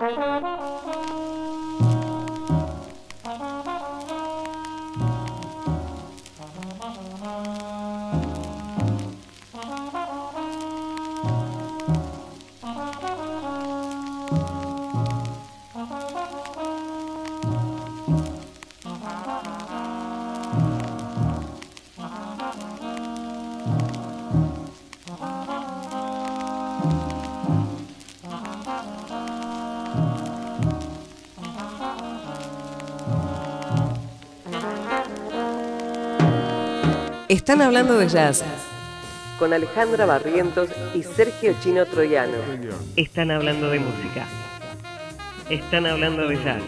Están hablando de jazz con Alejandra Barrientos y Sergio Chino Troiano. Están hablando de música. Están hablando de jazz.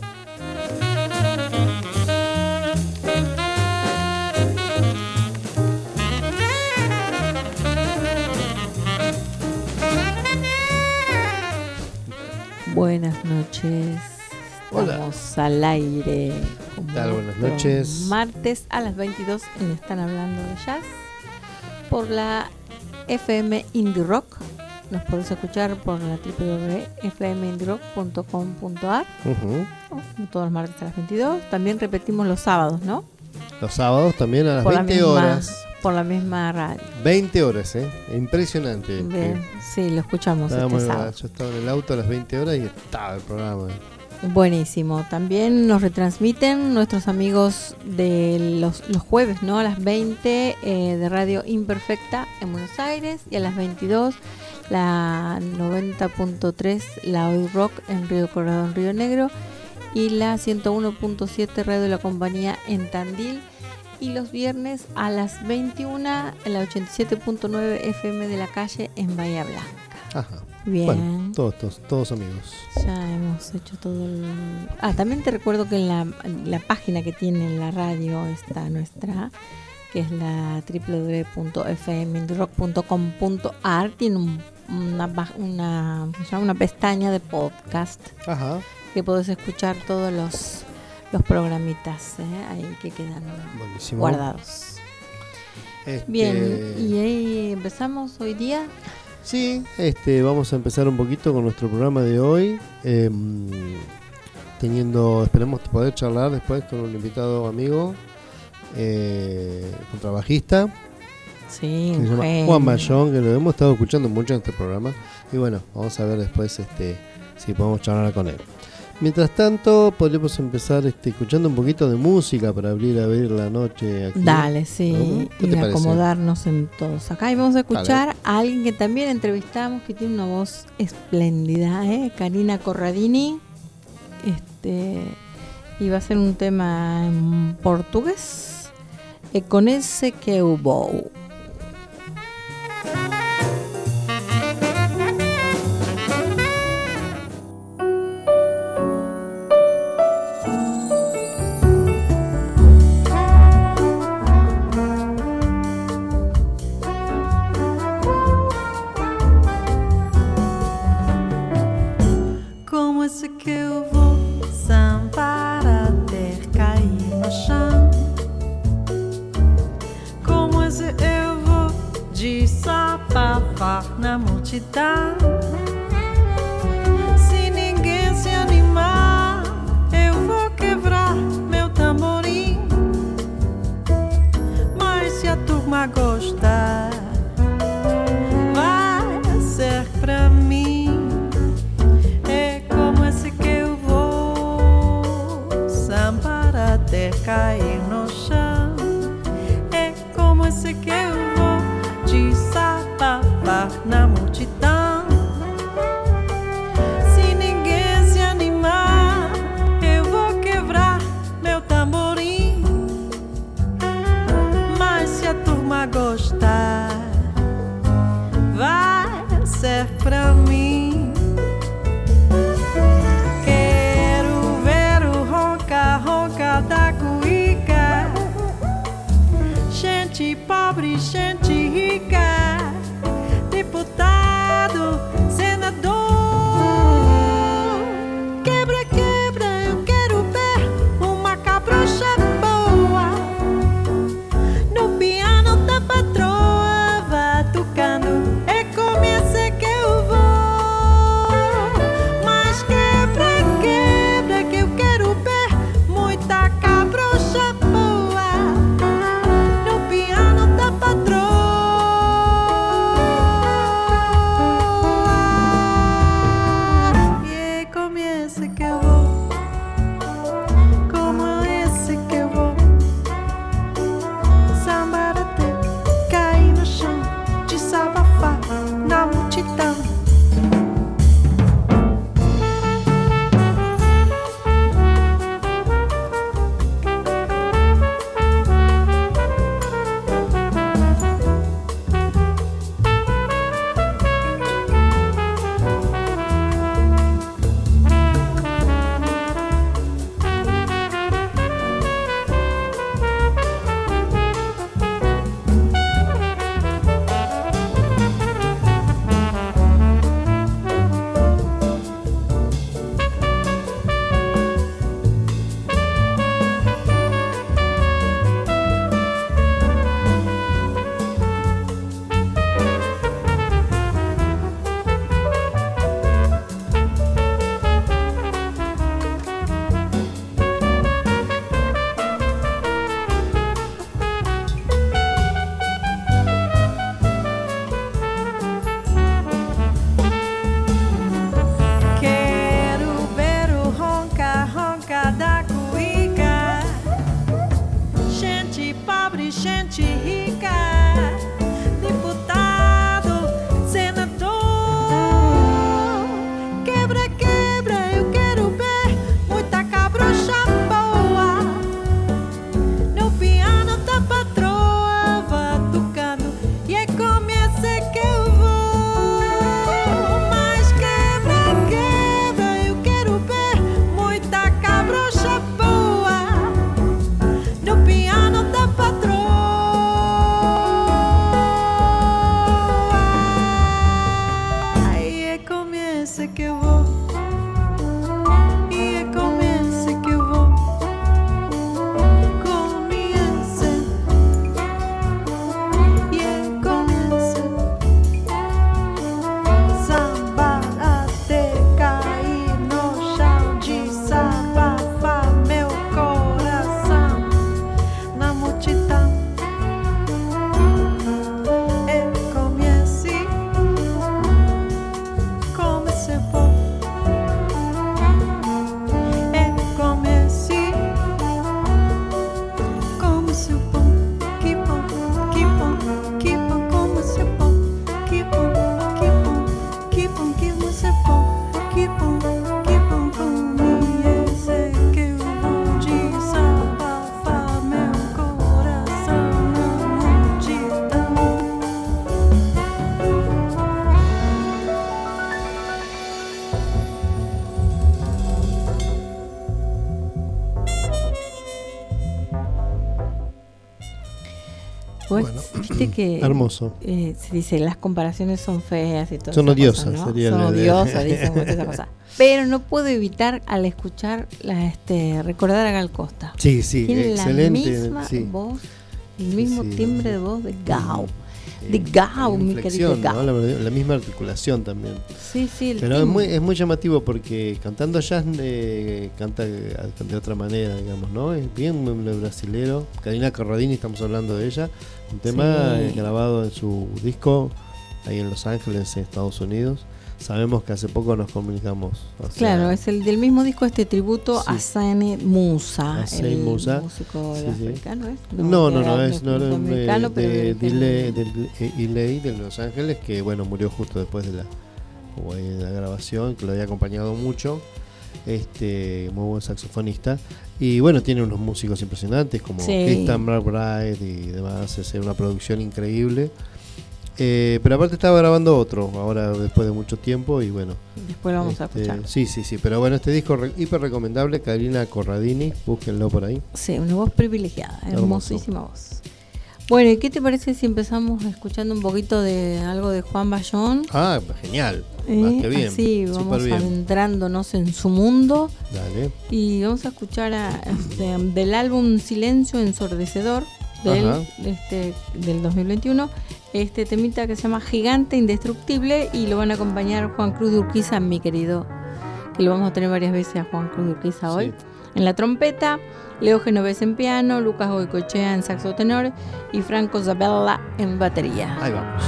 Buenas noches. Estamos al aire. ¿Qué tal? Buenas noches. Martes a las 22 en Están Hablando de Jazz por la FM Indie Rock. Nos podés escuchar por la www.fmindierock.com.ar todos los martes a las 22. También repetimos los sábados, ¿no? Los sábados también a las 20 horas. Por la misma radio. 20 horas, impresionante. Bien, sí, lo escuchamos este sábado. Yo estaba en el auto a las 20 horas y estaba el programa. Buenísimo. También nos retransmiten nuestros amigos de los jueves, ¿no? A las 20 de Radio Imperfecta en Buenos Aires y a las 22 la 90.3 la Hoy Rock en Río Colorado en Río Negro y la 101.7 Radio La Compañía en Tandil. Y los viernes a las 21 en la 87.9 FM de La Calle en Bahía Blanca. Ajá. Bien. Bueno, todos amigos. Ya hemos hecho todo el... también te recuerdo que en la página que tiene la radio está nuestra, que es la www.fmindierock.com.ar. Tiene una pestaña de podcast. Ajá. Que podés escuchar todos los programitas ahí que quedan guardados. Bien, y ahí empezamos hoy día. Sí, vamos a empezar un poquito con nuestro programa de hoy, esperemos poder charlar después con un invitado amigo, contrabajista, sí, que se llama Juan Bayón, que lo hemos estado escuchando mucho en este programa, y bueno, vamos a ver después si podemos charlar con él. Mientras tanto, podríamos empezar escuchando un poquito de música para abrir la noche aquí. Dale, sí, y acomodarnos en todos acá. Y vamos a escuchar a alguien que también entrevistamos, que tiene una voz espléndida, Karina Corradini. Y va a ser un tema en portugués, con ese que eu vou. Na multidão, se ninguém se animar, eu vou quebrar meu tamborim. Mas se a turma gostar, vai ser pra mim. É como esse que eu vou sambar até cair no chão. É como esse que eu vou desabafar na multidão. esse que eu vou, e é com esse que eu vou. Bueno, viste que hermoso. Se dice las comparaciones son feas y todo. Son odiosas, cosas, ¿no? sería son la odiosas, dicen muchas cosas. Pero no puedo evitar al escuchar recordar a Gal Costa. Sí, sí, tiene excelente. La misma voz, el mismo sí, timbre de voz de Gao. De Gao, mi querido Gao. ¿no? La misma articulación también. Sí, sí. Pero es muy llamativo porque cantando jazz canta de otra manera, digamos, ¿no? Es bien brasilero. Karina Corradini, estamos hablando de ella. Un tema grabado en su disco ahí en Los Ángeles, en Estados Unidos. Sabemos que hace poco nos comunicamos. Claro, es el del mismo disco, tributo a Sane Musa, el Musa. músico africano, ¿es? No, es norteamericano, de Delay de Los Ángeles, que bueno, murió justo después de la grabación, que lo había acompañado mucho. Muy buen saxofonista. Y bueno, tiene unos músicos impresionantes como Christian McBride y demás, es una producción increíble. Pero aparte estaba grabando otro ahora después de mucho tiempo y bueno, después lo vamos a escuchar. Sí, pero bueno, este disco hiper recomendable, Karina Corradini, búsquenlo por ahí. Sí, una voz privilegiada, hermosísima voz. Bueno, ¿y qué te parece si empezamos escuchando un poquito de algo de Juan Bayón? Ah, genial, más que bien. Sí, vamos adentrándonos en su mundo. Dale. Y vamos a escuchar del álbum Silencio Ensordecedor del 2021, este temita que se llama Gigante Indestructible, y lo van a acompañar Juan Cruz de Urquiza, mi querido, que lo vamos a tener varias veces a Juan Cruz de Urquiza hoy, en la trompeta, Leo Genovés en piano, Lucas Goicoechea en saxo tenor y Franco Zabella en batería. Ahí vamos.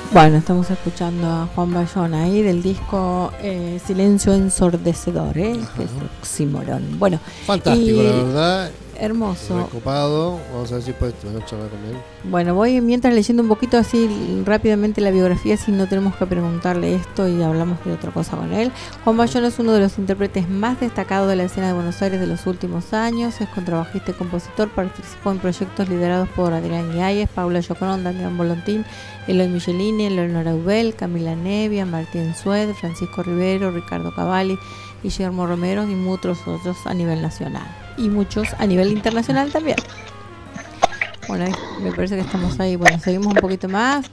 Bueno, estamos escuchando a Juan Bayón ahí del disco Silencio Ensordecedor, que es oxímoron. Bueno, fantástico, la verdad. Hermoso. Recopado. Vamos a ver si puedes charlar con él. Bueno, voy mientras leyendo un poquito así rápidamente la biografía, si no tenemos que preguntarle esto y hablamos de otra cosa con él. Juan Bayón es uno de los intérpretes más destacados de la escena de Buenos Aires de los últimos años. Es contrabajista y compositor. Participó en proyectos liderados por Adrián Guiáez, Paula Yoconón, Damián Volantín, Eloy Michelini, Leonora Ubel, Camila Nevia, Martín Sued, Francisco Rivero, Ricardo Cavalli, Guillermo Romero y muchos otros a nivel nacional. Y muchos a nivel internacional también. Bueno, me parece que estamos ahí. Bueno, seguimos un poquito más.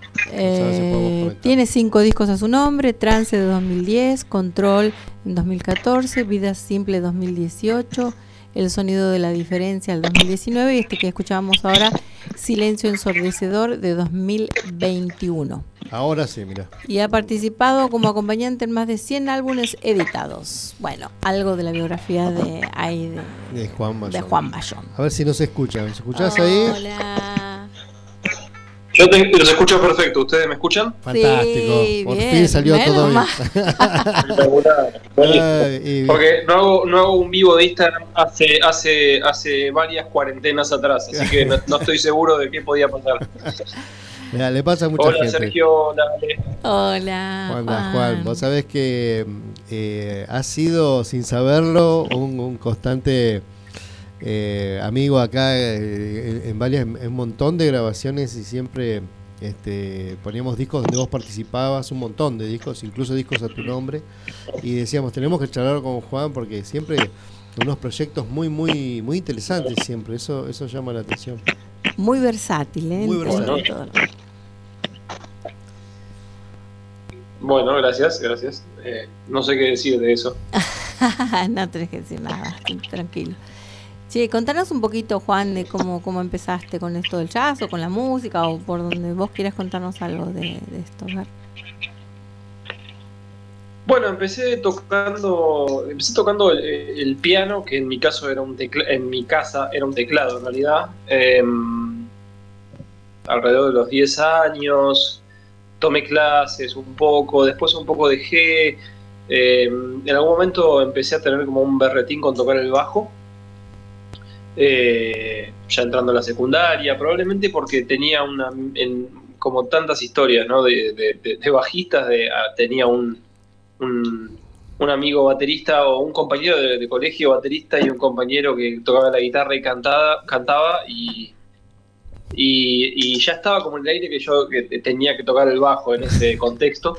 Tiene 5 discos a su nombre: Trance de 2010, Control en 2014, Vida Simple 2018, El Sonido de la Diferencia del 2019 y este que escuchábamos ahora, Silencio Ensordecedor de 2021. Ahora sí, mira. Y ha participado como acompañante en más de 100 álbumes editados. Bueno, algo de la biografía de Juan Bayón. A ver si nos escuchan. ¿Me escuchás ahí? Hola. Yo los escucho perfecto. ¿Ustedes me escuchan? Fantástico. Sí, por bien, fin salió todo bien. Porque no hago un vivo de Instagram hace varias cuarentenas atrás, así que no estoy seguro de qué podía pasar. Mira, le pasa a mucha gente. Hola Sergio, hola Ale. Hola Juan. Vos sabés que has sido, sin saberlo, un constante amigo acá en un montón de grabaciones y siempre poníamos discos donde vos participabas, un montón de discos, incluso discos a tu nombre, y decíamos, tenemos que charlar con Juan porque siempre unos proyectos muy muy muy interesantes siempre, eso llama la atención. Muy versátil, Muy versátil. Todo. Bueno, gracias. No sé qué decir de eso. No tenés que decir nada, tranquilo. Sí, contanos un poquito, Juan, de cómo empezaste con esto del jazz o con la música o por donde vos quieras contarnos algo de esto. A ver. Bueno, empecé tocando el piano, que en mi caso era en mi casa era un teclado en realidad. Alrededor de los 10 años tomé clases un poco, después un poco dejé. En algún momento empecé a tener como un berretín con tocar el bajo. Ya entrando a la secundaria, probablemente porque tenía como tantas historias, ¿no? de bajistas, tenía un amigo baterista o un compañero de colegio baterista y un compañero que tocaba la guitarra y cantaba y ya estaba como en el aire que yo tenía que tocar el bajo en ese contexto.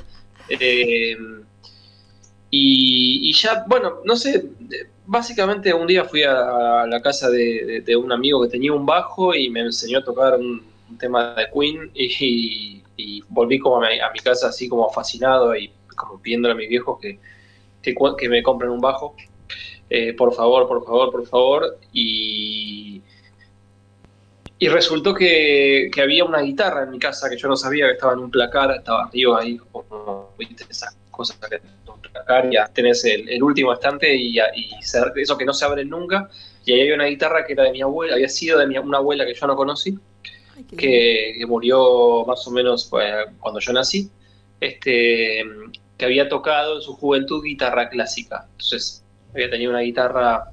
Y ya, bueno, no sé, básicamente un día fui a la casa de un amigo que tenía un bajo y me enseñó a tocar un tema de Queen y volví como a mi casa así como fascinado y como pidiéndole a mis viejos que me compren un bajo. Por favor. Y resultó que había una guitarra en mi casa que yo no sabía, que estaba en un placar, estaba arriba ahí, como, ¿viste? Esas cosas que un placar, y tenés el último estante y eso que no se abre nunca, y ahí había una guitarra que era de mi abuela, había sido de una abuela que yo no conocí, que murió más o menos cuando yo nací, que había tocado en su juventud guitarra clásica. Entonces había tenido una guitarra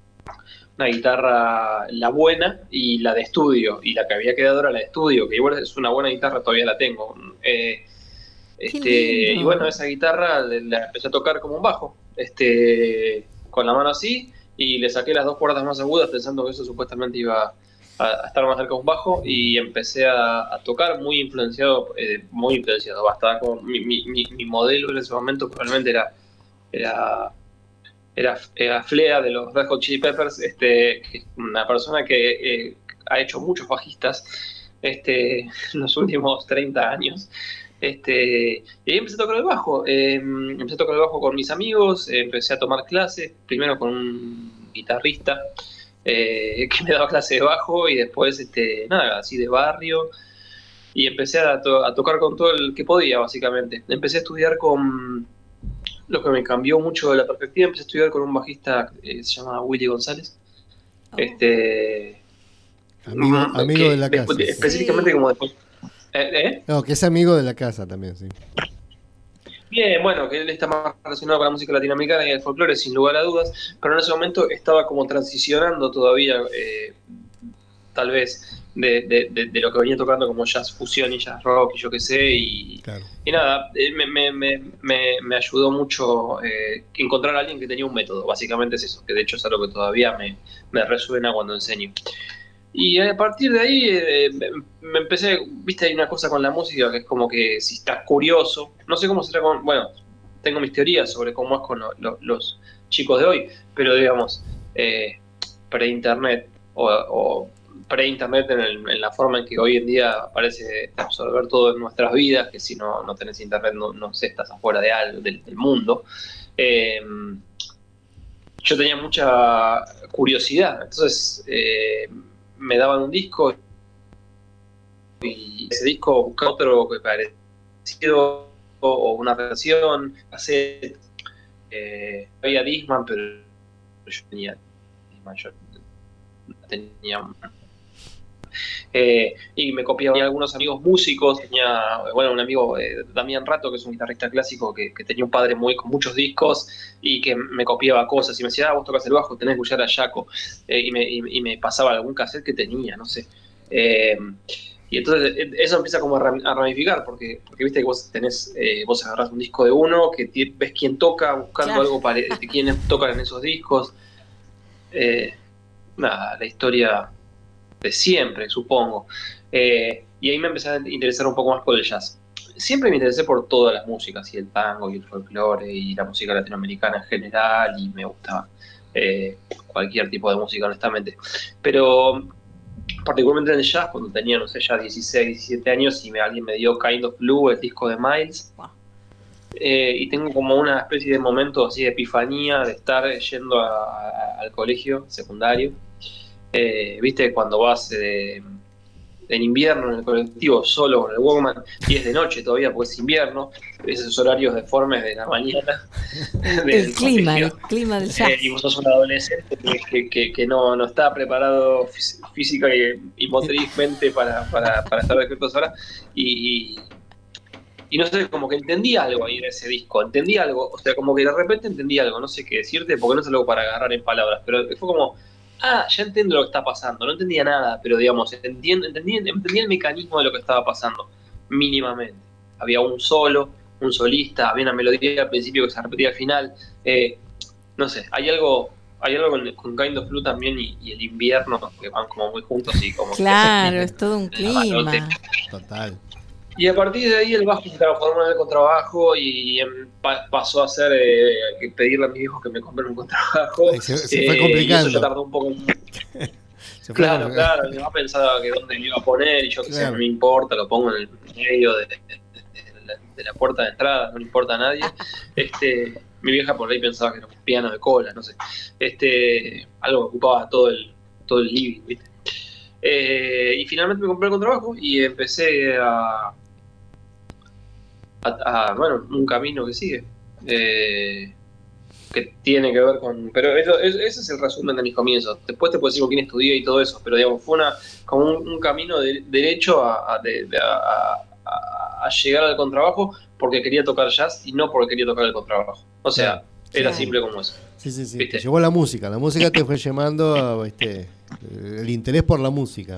la buena y la de estudio, y la que había quedado era la de estudio, que igual es una buena guitarra, todavía la tengo. Y bueno, esa guitarra la empecé a tocar como un bajo, con la mano así, y le saqué las 2 cuerdas más agudas pensando que eso supuestamente iba a estar más cerca de un bajo, y empecé a tocar muy influenciado, bastaba con mi modelo en ese momento probablemente era Flea de los Red Hot Chili Peppers, una persona que ha hecho muchos bajistas en los últimos 30 años. Y ahí empecé a tocar el bajo. Empecé a tocar el bajo con mis amigos, empecé a tomar clases, primero con un guitarrista que me daba clase de bajo, y después así de barrio, y empecé a tocar con todo el que podía, básicamente. Empecé a estudiar con... Lo que me cambió mucho de la perspectiva, empecé a estudiar con un bajista se llama Willy González. Amigo de la casa. Específicamente, sí. Como después. No, que es amigo de la casa también, sí. Bien, bueno, que él está más relacionado con la música latinoamericana y el folclore, sin lugar a dudas, pero en ese momento estaba como transicionando todavía, tal vez, de lo que venía tocando como jazz fusión y jazz rock y yo qué sé, Claro. y nada, me ayudó mucho encontrar a alguien que tenía un método, básicamente es eso, que de hecho es algo que todavía me resuena cuando enseño. Y a partir de ahí me empecé, viste, hay una cosa con la música que es como que si estás curioso, no sé cómo será con, bueno, tengo mis teorías sobre cómo es con los chicos de hoy, pero digamos, pre-internet o pre-internet en la forma en que hoy en día parece absorber todo en nuestras vidas, que si no tenés internet no sé, estás afuera de algo, del mundo. Yo tenía mucha curiosidad, entonces me daban un disco y ese disco buscaba otro que parecido o una versión, cassette. Había Discman, pero yo tenía Discman, yo tenía y me copiaba algunos amigos músicos. Tenía, bueno, un amigo, Damián Rato, que es un guitarrista clásico que tenía un padre con muchos discos y que me copiaba cosas y me decía, vos tocas el bajo, tenés que escuchar a Jaco, y me pasaba algún cassette que tenía, no sé. Y entonces eso empieza como a ramificar, porque viste que vos tenés, vos agarrás un disco de uno, que ves quién toca, buscando algo de quiénes tocan en esos discos. Nada, la historia de siempre, supongo. Y ahí me empecé a interesar un poco más por el jazz. Siempre me interesé por todas las músicas, y el tango, y el folclore, y la música latinoamericana en general, y me gustaba cualquier tipo de música, honestamente. Pero particularmente en el jazz, cuando tenía, no sé, ya 16, 17 años, y alguien me dio Kind of Blue, el disco de Miles. Y tengo como una especie de momento así de epifanía de estar yendo al colegio secundario. Viste, cuando vas en invierno en el colectivo solo con el Walkman y es de noche todavía porque es invierno, esos horarios deformes de la mañana el clima del jazz, y vos sos un adolescente que no está preparado física y motrizmente para estar despierto ahora y no sé, como que entendí algo ahí en ese disco, entendí algo, o sea, como que de repente entendí algo, no sé qué decirte porque no es algo para agarrar en palabras, pero fue como, ya entiendo lo que está pasando, no entendía nada, pero digamos, entendí el mecanismo de lo que estaba pasando, mínimamente. Había un solista, había una melodía al principio que se repetía al final, no sé, hay algo con Kind of Blue también y el invierno que van como muy juntos y como claro, es todo un clima. Total. Y a partir de ahí el bajo se transformó en el contrabajo y pasó a ser pedirle a mis hijos que me compren un contrabajo. Se fue complicando. Y eso ya tardó un poco. Claro, mi mamá pensaba que dónde me iba a poner y yo que sé, no me importa, lo pongo en el medio de la puerta de entrada, no le importa a nadie. Mi vieja por ahí pensaba que era un piano de cola, no sé. Algo que ocupaba todo el living, ¿viste? Y finalmente me compré el contrabajo y empecé a bueno, un camino que sigue, que tiene que ver con... Pero ese es el resumen de mis comienzos. Después te puedo decir con quién estudié y todo eso, pero digamos, fue como un camino derecho a llegar al contrabajo porque quería tocar jazz y no porque quería tocar el contrabajo. O sea, era simple como eso. Sí. Te llevó la música te fue llamando el interés por la música.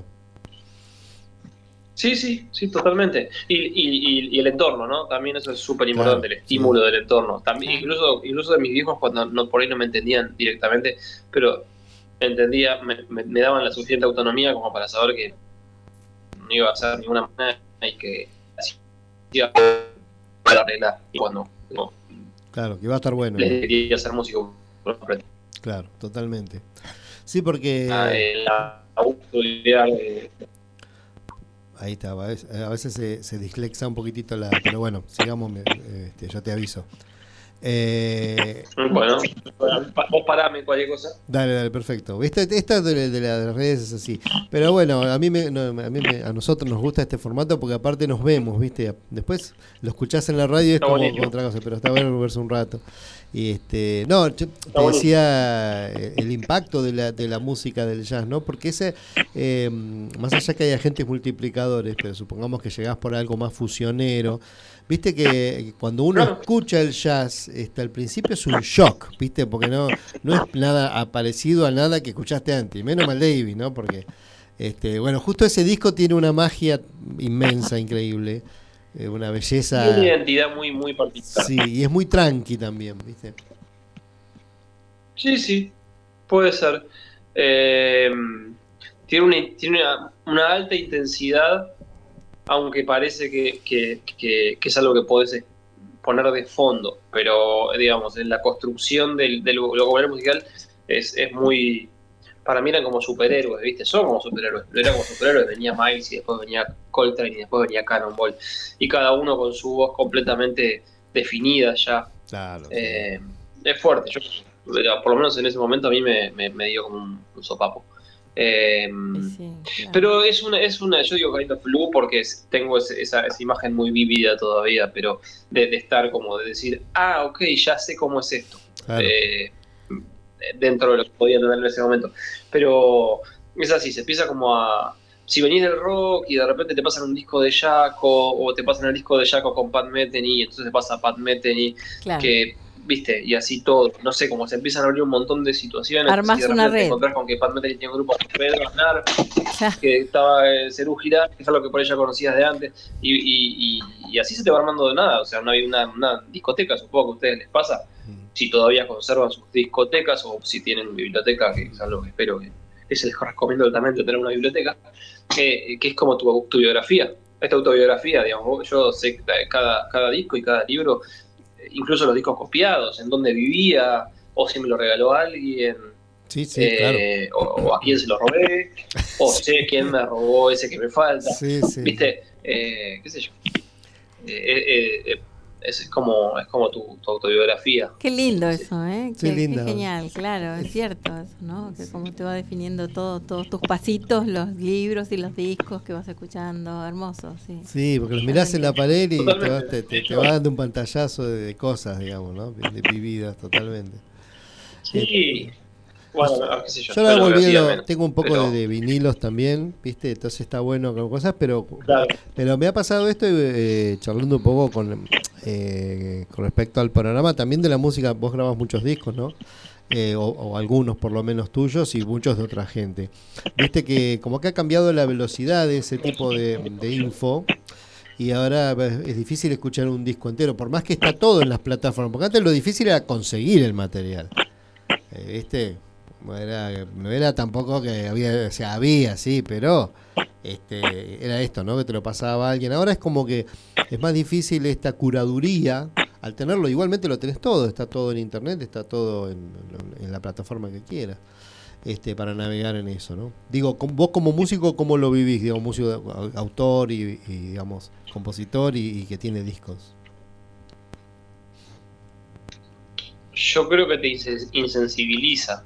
Sí, totalmente. Y el entorno, ¿no? También eso es súper importante, el estímulo del entorno. También, incluso de mis viejos, cuando por ahí no me entendían directamente, pero me daban la suficiente autonomía como para saber que no iba a hacer ninguna manera y que iba a arreglar. Y cuando no, claro, que iba a estar bueno. Les quería hacer música. Claro, totalmente. Sí, porque... la autoridad ahí está, a veces se dislexa un poquitito pero bueno, sigamos, yo te aviso. Bueno, vos parame cualquier cosa. Dale, perfecto. Esta de las redes es así. Pero bueno, a nosotros nos gusta este formato porque aparte nos vemos, ¿viste? Después lo escuchás en la radio y es como otra cosa, pero está bueno verse un rato. Y yo te decía el impacto de la música del jazz, ¿no? Porque ese, más allá que hay agentes multiplicadores, pero supongamos que llegás por algo más fusionero, viste que cuando uno escucha el jazz, al principio es un shock, viste, porque no es nada parecido a nada que escuchaste antes, menos mal David, ¿no? Porque bueno, justo ese disco tiene una magia inmensa, increíble. Una belleza. Tiene una identidad muy, muy particular. Sí, y es muy tranqui también, ¿viste? Sí, puede ser. Tiene una alta intensidad, aunque parece que es algo que podés poner de fondo, pero digamos, en la construcción del vocabulario musical es muy... Para mí eran como superhéroes, ¿viste? Son como superhéroes, pero eran como superhéroes. Venía Miles y después venía Coltrane y después venía Cannonball. Y cada uno con su voz completamente definida ya. Claro. Es fuerte. Por lo menos en ese momento a mí me dio como un sopapo. Claro. Pero es una yo digo Kind of Blue porque tengo esa imagen muy vívida todavía, pero de estar como de decir, ok, ya sé cómo es esto. Claro. Dentro de lo que podía tener en ese momento. Pero es así, se empieza como a... Si venís del rock y de repente te pasan un disco de Jaco, o te pasan el disco de Jaco con Pat Metheny, entonces te pasa Pat Metheny, claro, que, viste, y así todo. No sé, como se empiezan a abrir un montón de situaciones. Armás una red. Te encontrás con que Pat Metheny tiene un grupo de Pedro Aznar, que estaba Serú Girán, que es algo que por ella conocías de antes, y así se te va armando de nada. O sea, no hay una discoteca, supongo que a ustedes les pasa. Si todavía conservan sus discotecas o si tienen biblioteca, que es algo que espero que se les recomiendo altamente tener una biblioteca, que es como tu biografía, esta autobiografía, digamos. Yo sé cada disco y cada libro, incluso los discos copiados, en dónde vivía, o si me lo regaló alguien, claro. o a quién se lo robé, o sé quién me robó ese que me falta, ¿viste? ¿Qué sé yo? Es como tu autobiografía. Qué lindo eso, ¿eh? Qué lindo. Qué genial, claro, es cierto eso, ¿no? Que como te va definiendo todos tus pasitos, los libros y los discos que vas escuchando, hermoso, sí. Sí, porque los mirás en la pared y te va dando un pantallazo de cosas, digamos, ¿no? De vividas, totalmente. Sí. Bueno, qué sé yo. Yo ahora volviendo, tengo un poco de vinilos también, ¿viste? Entonces está bueno con cosas, pero me ha pasado esto charlando un poco con respecto al panorama también de la música. Vos grabás muchos discos, ¿no? O algunos por lo menos tuyos y muchos de otra gente. Viste que como que ha cambiado la velocidad de ese tipo de info y ahora es difícil escuchar un disco entero, por más que está todo en las plataformas, porque antes lo difícil era conseguir el material, ¿viste? No era tampoco que había, o sea, había, sí, pero era esto, ¿no? Que te lo pasaba alguien. Ahora es como que es más difícil esta curaduría. Al tenerlo, igualmente lo tenés todo, está todo en internet, está todo en la plataforma que quieras, para navegar en eso, ¿no? Digo, vos como músico, ¿cómo lo vivís? Digo, músico, autor y digamos, compositor y que tiene discos. Yo creo que te insensibiliza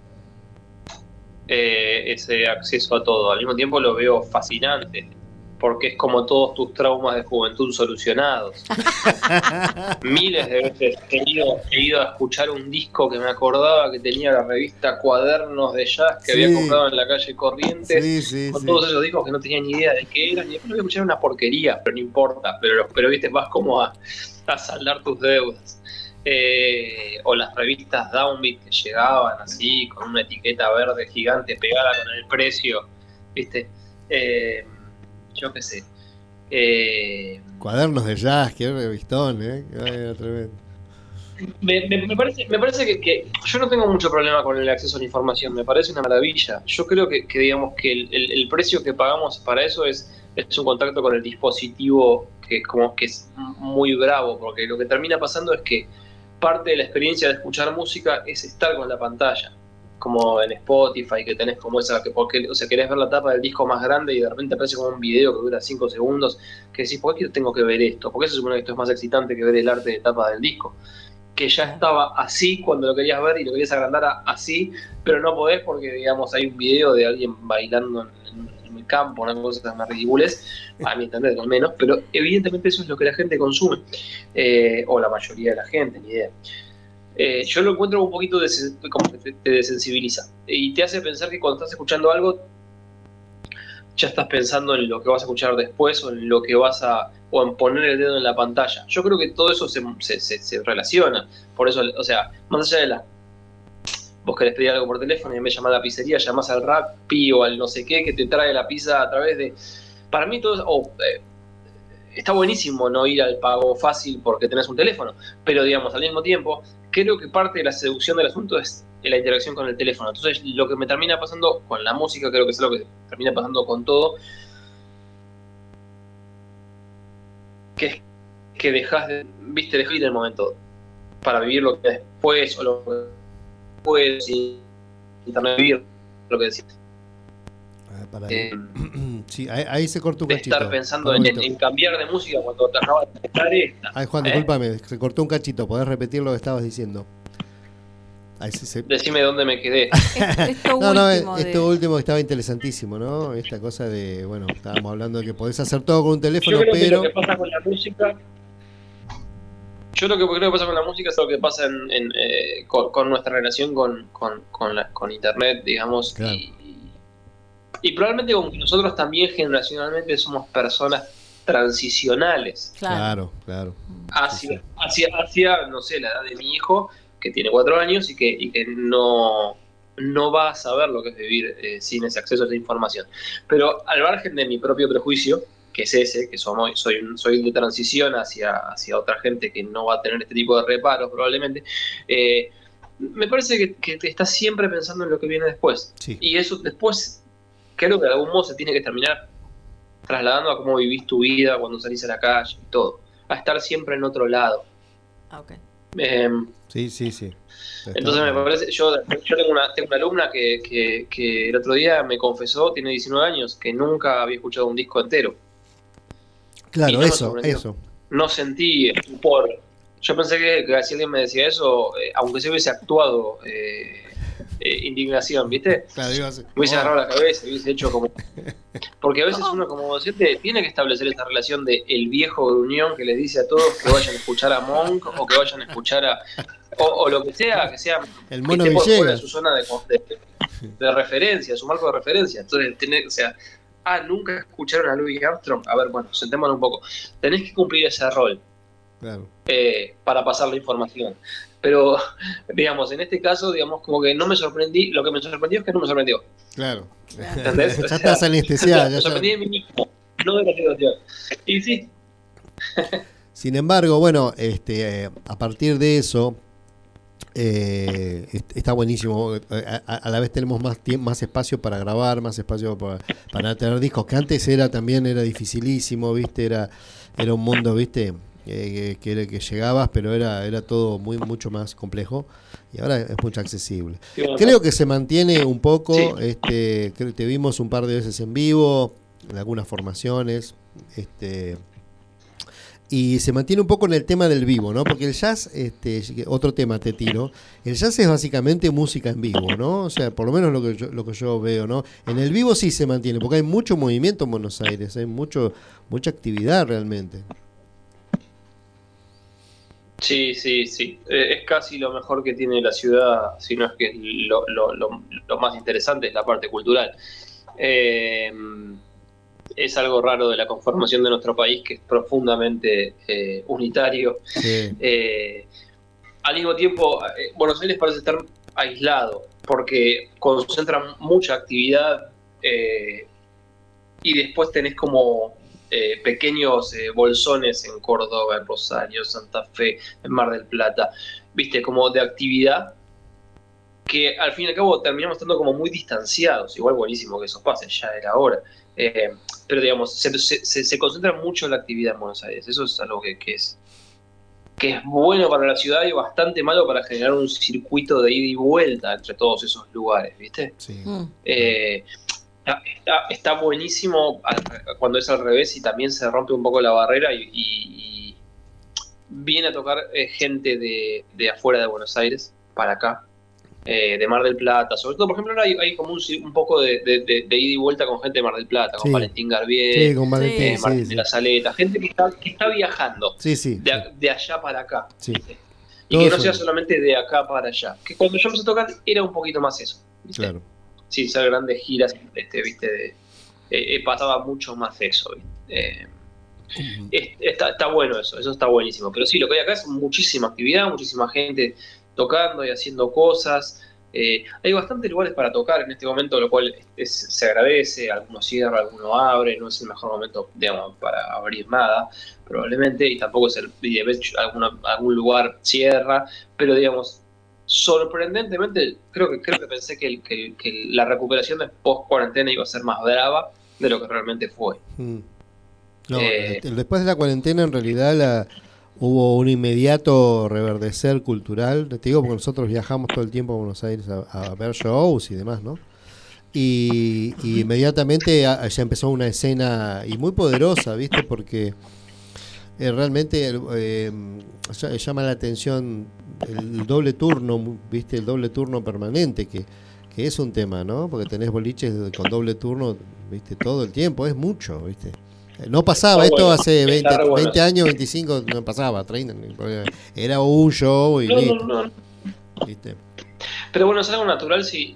ese acceso a todo. Al mismo tiempo lo veo fascinante, porque es como todos tus traumas de juventud solucionados. Miles de veces he ido a escuchar un disco que me acordaba que tenía la revista Cuadernos de Jazz que había comprado en la calle Corrientes, con todos esos discos que no tenía ni idea de qué eran, y después lo voy a escuchar una porquería, pero no importa, pero viste, vas como a saldar tus deudas. O las revistas Downbeat que llegaban así con una etiqueta verde gigante pegada con el precio, ¿viste? Yo qué sé. Cuadernos de Jazz, qué revistón, tremendo. Me parece que yo no tengo mucho problema con el acceso a la información, me parece una maravilla. Yo creo que digamos que el precio que pagamos para eso es un contacto con el dispositivo que como que es muy bravo, porque lo que termina pasando es que parte de la experiencia de escuchar música es estar con la pantalla, como en Spotify, que tenés como esa, porque, o sea, querés ver la tapa del disco más grande y de repente aparece como un video que dura 5 segundos, que decís, ¿por qué tengo que ver esto? Porque se supone que esto es más excitante que ver el arte de tapa del disco. que ya estaba así cuando lo querías ver y lo querías agrandar así, pero no podés porque, digamos, hay un video de alguien bailando en el campo, una cosa más ridicules, a mi entender al menos, pero evidentemente eso es lo que la gente consume, o la mayoría de la gente, ni idea. Yo lo encuentro un poquito como que te desensibiliza y te hace pensar que cuando estás escuchando algo ya estás pensando en lo que vas a escuchar después o en lo que o en poner el dedo en la pantalla. Yo creo que todo eso se relaciona. Por eso, o sea, más allá de vos querés pedir algo por teléfono y me llamás a la pizzería, llamás al Rappi o al no sé qué que te trae la pizza a través de... Para mí todo eso... está buenísimo no ir al pago fácil porque tenés un teléfono, pero digamos, al mismo tiempo, creo que parte de la seducción del asunto es la interacción con el teléfono. Entonces, lo que me termina pasando con la música, creo que es lo que termina pasando con todo, que es que dejás de ir el momento para vivir lo que después o lo que después y también vivir lo que decís. Sí, ahí se cortó un de cachito. Estar pensando en cambiar de música cuando te acabas de estar esta. Ay, Juan, discúlpame, se cortó un cachito. ¿Podés repetir lo que estabas diciendo? Decime dónde me quedé. Esto último estaba interesantísimo, ¿no? Esta cosa de, bueno, estábamos hablando de que podés hacer todo con un teléfono, Yo creo pero... que lo que pasa con la música... Yo lo que creo que pasa con la música es lo que pasa con nuestra relación con internet, digamos, claro. Y probablemente como que nosotros también generacionalmente somos personas transicionales. Claro. Hacia, no sé, la edad de mi hijo, que tiene 4 años y que no va a saber lo que es vivir sin ese acceso a esa información. Pero al margen de mi propio prejuicio, que es ese, que soy de transición hacia otra gente que no va a tener este tipo de reparos probablemente, me parece que te estás siempre pensando en lo que viene después. Sí. Y eso después creo que de algún modo se tiene que terminar trasladando a cómo vivís tu vida cuando salís a la calle y todo, a estar siempre en otro lado. Okay. Sí. Entonces me parece, yo tengo una alumna que el otro día me confesó, tiene 19 años, que nunca había escuchado un disco entero. Claro, no eso. No sentí estupor. Yo pensé que si alguien me decía eso, aunque se hubiese actuado indignación, ¿viste? Claro, hubiese agarrado la cabeza, hubiese hecho como... Porque a veces uno como docente tiene que establecer esta relación de el viejo gruñón que les dice a todos que vayan a escuchar a Monk o que vayan a escuchar o lo que sea el Mono Villegas, su zona de referencia, su marco de referencia. Entonces, nunca escucharon a Louis Armstrong. A ver, bueno, sentémonos un poco. Tenés que cumplir ese rol. Claro. Para pasar la información. Pero, digamos, en este caso, digamos, como que no me sorprendí. Lo que me sorprendió es que no me sorprendió. Claro. ¿Entendés? Ya estás anestesiada. Me sorprendí de mí mismo, no de la situación. Y sí. Sin embargo, bueno, a partir de eso, está buenísimo. A la vez tenemos más espacio para grabar, más espacio para tener discos, que antes era dificilísimo, ¿viste? Era un mundo, ¿viste? Que llegabas, pero era todo mucho más complejo y ahora es mucho accesible. Sí, bueno, creo que se mantiene un poco, sí. Creo que te vimos un par de veces en vivo, en algunas formaciones, y se mantiene un poco en el tema del vivo, ¿no? Porque el jazz, otro tema te tiro, el jazz es básicamente música en vivo, ¿no? O sea, por lo menos lo que yo veo, ¿no? En el vivo sí se mantiene, porque hay mucho movimiento en Buenos Aires, hay mucha actividad realmente. Sí. Es casi lo mejor que tiene la ciudad, si no es que lo más interesante es la parte cultural. Es algo raro de la conformación de nuestro país, que es profundamente unitario. Sí. Al mismo tiempo, Buenos Aires parece estar aislado, porque concentra mucha actividad y después tenés como... pequeños bolsones en Córdoba, en Rosario, Santa Fe, en Mar del Plata, viste, como de actividad que al fin y al cabo terminamos estando como muy distanciados. Igual buenísimo que eso pase, ya era hora, pero digamos, se concentra mucho la actividad en Buenos Aires. Eso es algo que es bueno para la ciudad y bastante malo para generar un circuito de ida y vuelta entre todos esos lugares, viste. Sí. Está buenísimo cuando es al revés y también se rompe un poco la barrera y viene a tocar gente de afuera de Buenos Aires para acá, de Mar del Plata, sobre todo, por ejemplo, ahora hay como un poco de ida y vuelta con gente de Mar del Plata, con Valentín Garbier, con Valentín, Martín de la Saleta, gente que está viajando de allá para acá, ¿viste? Y que no sea solamente de acá para allá, que cuando yo empecé a tocar era un poquito más eso, ¿viste? Claro. Sin ser grandes giras, ¿viste? Pasaba mucho más eso, ¿viste? Está bueno eso está buenísimo, pero sí, lo que hay acá es muchísima actividad, muchísima gente tocando y haciendo cosas. Hay bastantes lugares para tocar en este momento, lo cual se agradece. Algunos cierran, algunos abren, no es el mejor momento, digamos, para abrir nada probablemente, y tampoco es algún lugar cierra, pero digamos, sorprendentemente creo que pensé que la recuperación de post cuarentena iba a ser más brava de lo que realmente fue. No, después de la cuarentena en realidad hubo un inmediato reverdecer cultural, te digo porque nosotros viajamos todo el tiempo a Buenos Aires a ver shows y demás, ¿no? Y inmediatamente ya empezó una escena y muy poderosa, ¿viste? Porque realmente llama la atención el doble turno, ¿viste? El doble turno permanente, que es un tema, ¿no? Porque tenés boliches con doble turno, ¿viste? Todo el tiempo, es mucho, ¿viste? No pasaba, esto hace 20 años, 25, no pasaba, 30, era un show y listo. No. ¿Viste? Pero bueno, es algo natural, sí,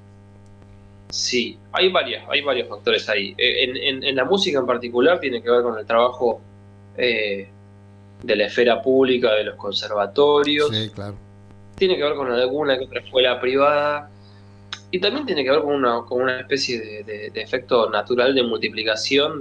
hay varios factores ahí. En la música en particular tiene que ver con el trabajo de la esfera pública, de los conservatorios. Sí, claro. Tiene que ver con alguna que otra escuela privada. Y también tiene que ver con una especie de efecto natural de multiplicación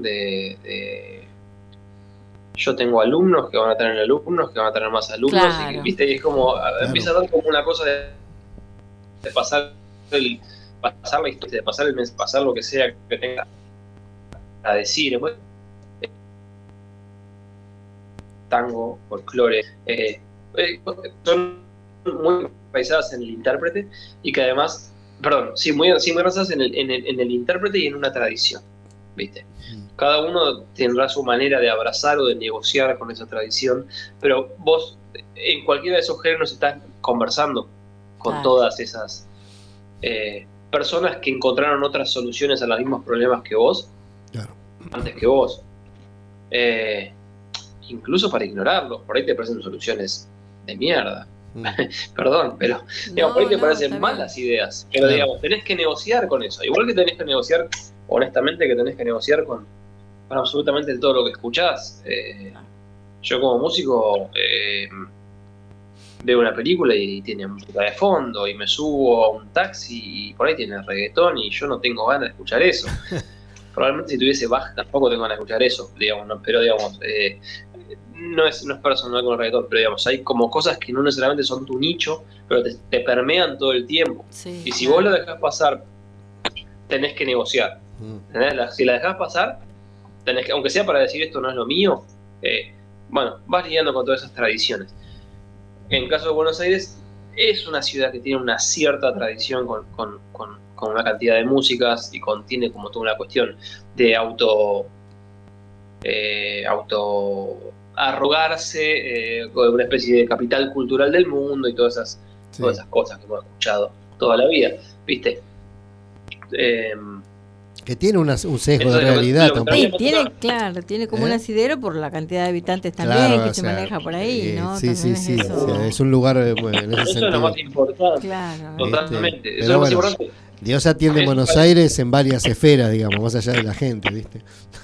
yo tengo alumnos que van a tener alumnos, que van a tener más alumnos, claro. ¿Viste? Y es como, empieza a dar como una cosa de pasar la historia, de pasar el mensaje, pasar lo que sea que tenga a decir. Tango, folclore, son muy paisadas en el intérprete y que además... muy basadas en el intérprete y en una tradición, ¿viste? Cada uno tendrá su manera de abrazar o de negociar con esa tradición, pero vos en cualquiera de esos géneros estás conversando con todas esas personas que encontraron otras soluciones a los mismos problemas que vos, antes que vos. Incluso para ignorarlos, por ahí te parecen soluciones de mierda. Perdón, pero digamos, por ahí te parecen malas ideas, pero digamos, tenés que negociar con eso, igual que tenés que negociar, honestamente, que tenés que negociar con absolutamente todo lo que escuchás. Yo como músico veo una película y tiene música de fondo y me subo a un taxi y por ahí tiene reggaetón y yo no tengo ganas de escuchar eso. Probablemente si tuviese Bach tampoco tengo ganas de escuchar eso, digamos, ¿no? Pero digamos, no es personal con el reggaetón, pero digamos, hay como cosas que no necesariamente son tu nicho, pero te permean todo el tiempo. Sí, y si vos lo dejás pasar, tenés que negociar. Si la dejás pasar, tenés que, aunque sea para decir esto no es lo mío, vas lidiando con todas esas tradiciones. En el caso de Buenos Aires, es una ciudad que tiene una cierta tradición con una cantidad de músicas y tiene como toda una cuestión de auto arrogarse una especie de capital cultural del mundo y todas esas cosas que hemos escuchado toda la vida, ¿viste? Que tiene un sesgo de realidad también. Sí, tiene como un asidero por la cantidad de habitantes también que se maneja por ahí, ¿no? Sí, es un lugar en ese eso sentido. Es lo más importante. Claro. Totalmente. Eso es lo más importante. Dios atiende Buenos Aires en varias esferas, digamos, más allá de la gente, ¿viste?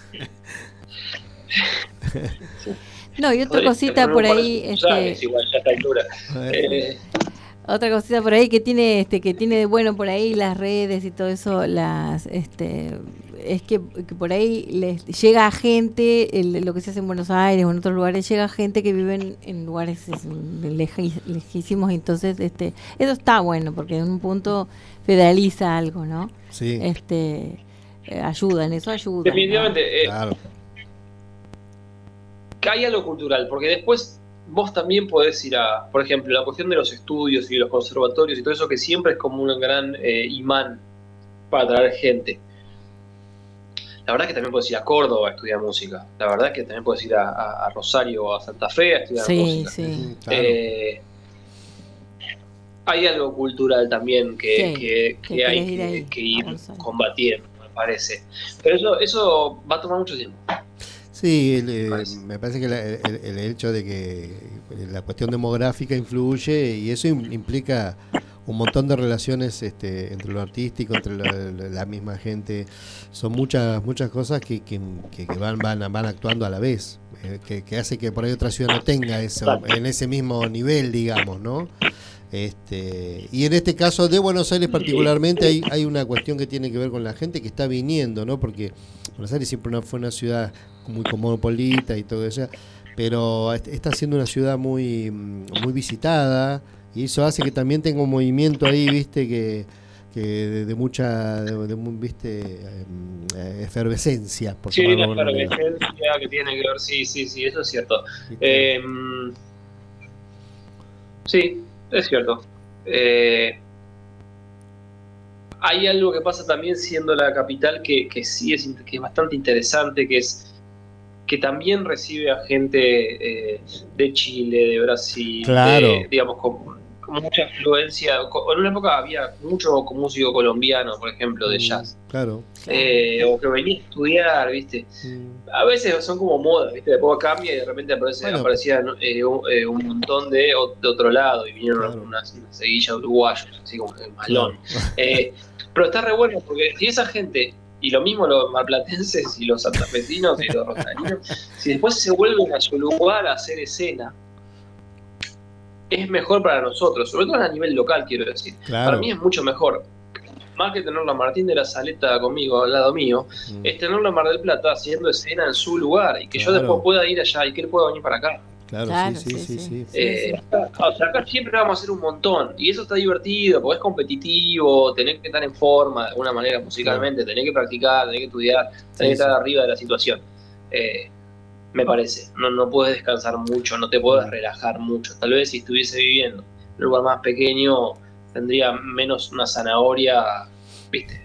No, y otra cosita por ahí, igual ya está altura. Otra cosita por ahí que tiene de bueno por ahí las redes y todo eso, es que por ahí les llega a gente, lo que se hace en Buenos Aires o en otros lugares, llega gente que viven en lugares lejísimos, entonces eso está bueno porque en un punto federaliza algo, ¿no? Sí. Ayuda, en eso ayuda. Definitivamente, ¿no? Claro. Que haya lo cultural, porque después vos también podés ir por ejemplo, la cuestión de los estudios y los conservatorios y todo eso, que siempre es como un gran imán para atraer gente. La verdad que también puedes ir a Córdoba a estudiar música. La verdad que también puedes ir a Rosario o a Santa Fe a estudiar música. Sí, claro. Hay algo cultural también que hay que ir combatiendo, me parece. Pero eso va a tomar mucho tiempo. Sí, me parece que el hecho de que la cuestión demográfica influye y eso implica un montón de relaciones entre lo artístico, entre la misma gente. Son muchas cosas que van actuando a la vez, que hace que por ahí otra ciudad no tenga eso en ese mismo nivel, digamos, ¿no? Y en este caso de Buenos Aires particularmente hay una cuestión que tiene que ver con la gente que está viniendo, ¿no? Porque Buenos Aires siempre fue una ciudad muy cosmopolita y todo eso, pero está siendo una ciudad muy visitada y eso hace que también tenga un movimiento ahí, viste, que de mucha efervescencia, por sí, llamarlo. La efervescencia que tiene que ver, sí, eso es cierto. Sí, es cierto. Hay algo que pasa también siendo la capital que sí es bastante interesante, que también recibe a gente de Chile, de Brasil, claro. Digamos, con mucha influencia. En una época había mucho músico colombiano, por ejemplo, de jazz. Claro. O que venía a estudiar, ¿viste? A veces son como modas, ¿viste? Después cambia y de repente aparecían un montón de otro lado y vinieron una seguilla de uruguayos, así como el malón. Claro. Pero está re bueno porque si esa gente, y lo mismo los marplatenses y los santafesinos y los rosarinos, si después se vuelven a su lugar a hacer escena, es mejor para nosotros, sobre todo a nivel local, quiero decir. Claro. Para mí es mucho mejor. Más que tenerlo a Martín de la Saleta conmigo al lado mío, es tenerlo a Mar del Plata haciendo escena en su lugar y que yo después pueda ir allá y que él pueda venir para acá. Claro, sí. O sea, acá siempre vamos a hacer un montón y eso está divertido porque es competitivo, tenés que estar en forma de alguna manera musicalmente, tenés que practicar, tenés que estudiar, tenés que estar arriba de la situación. Me parece, no puedes descansar mucho, no te puedes relajar mucho. Tal vez si estuviese viviendo en un lugar más pequeño tendría menos una zanahoria, ¿viste?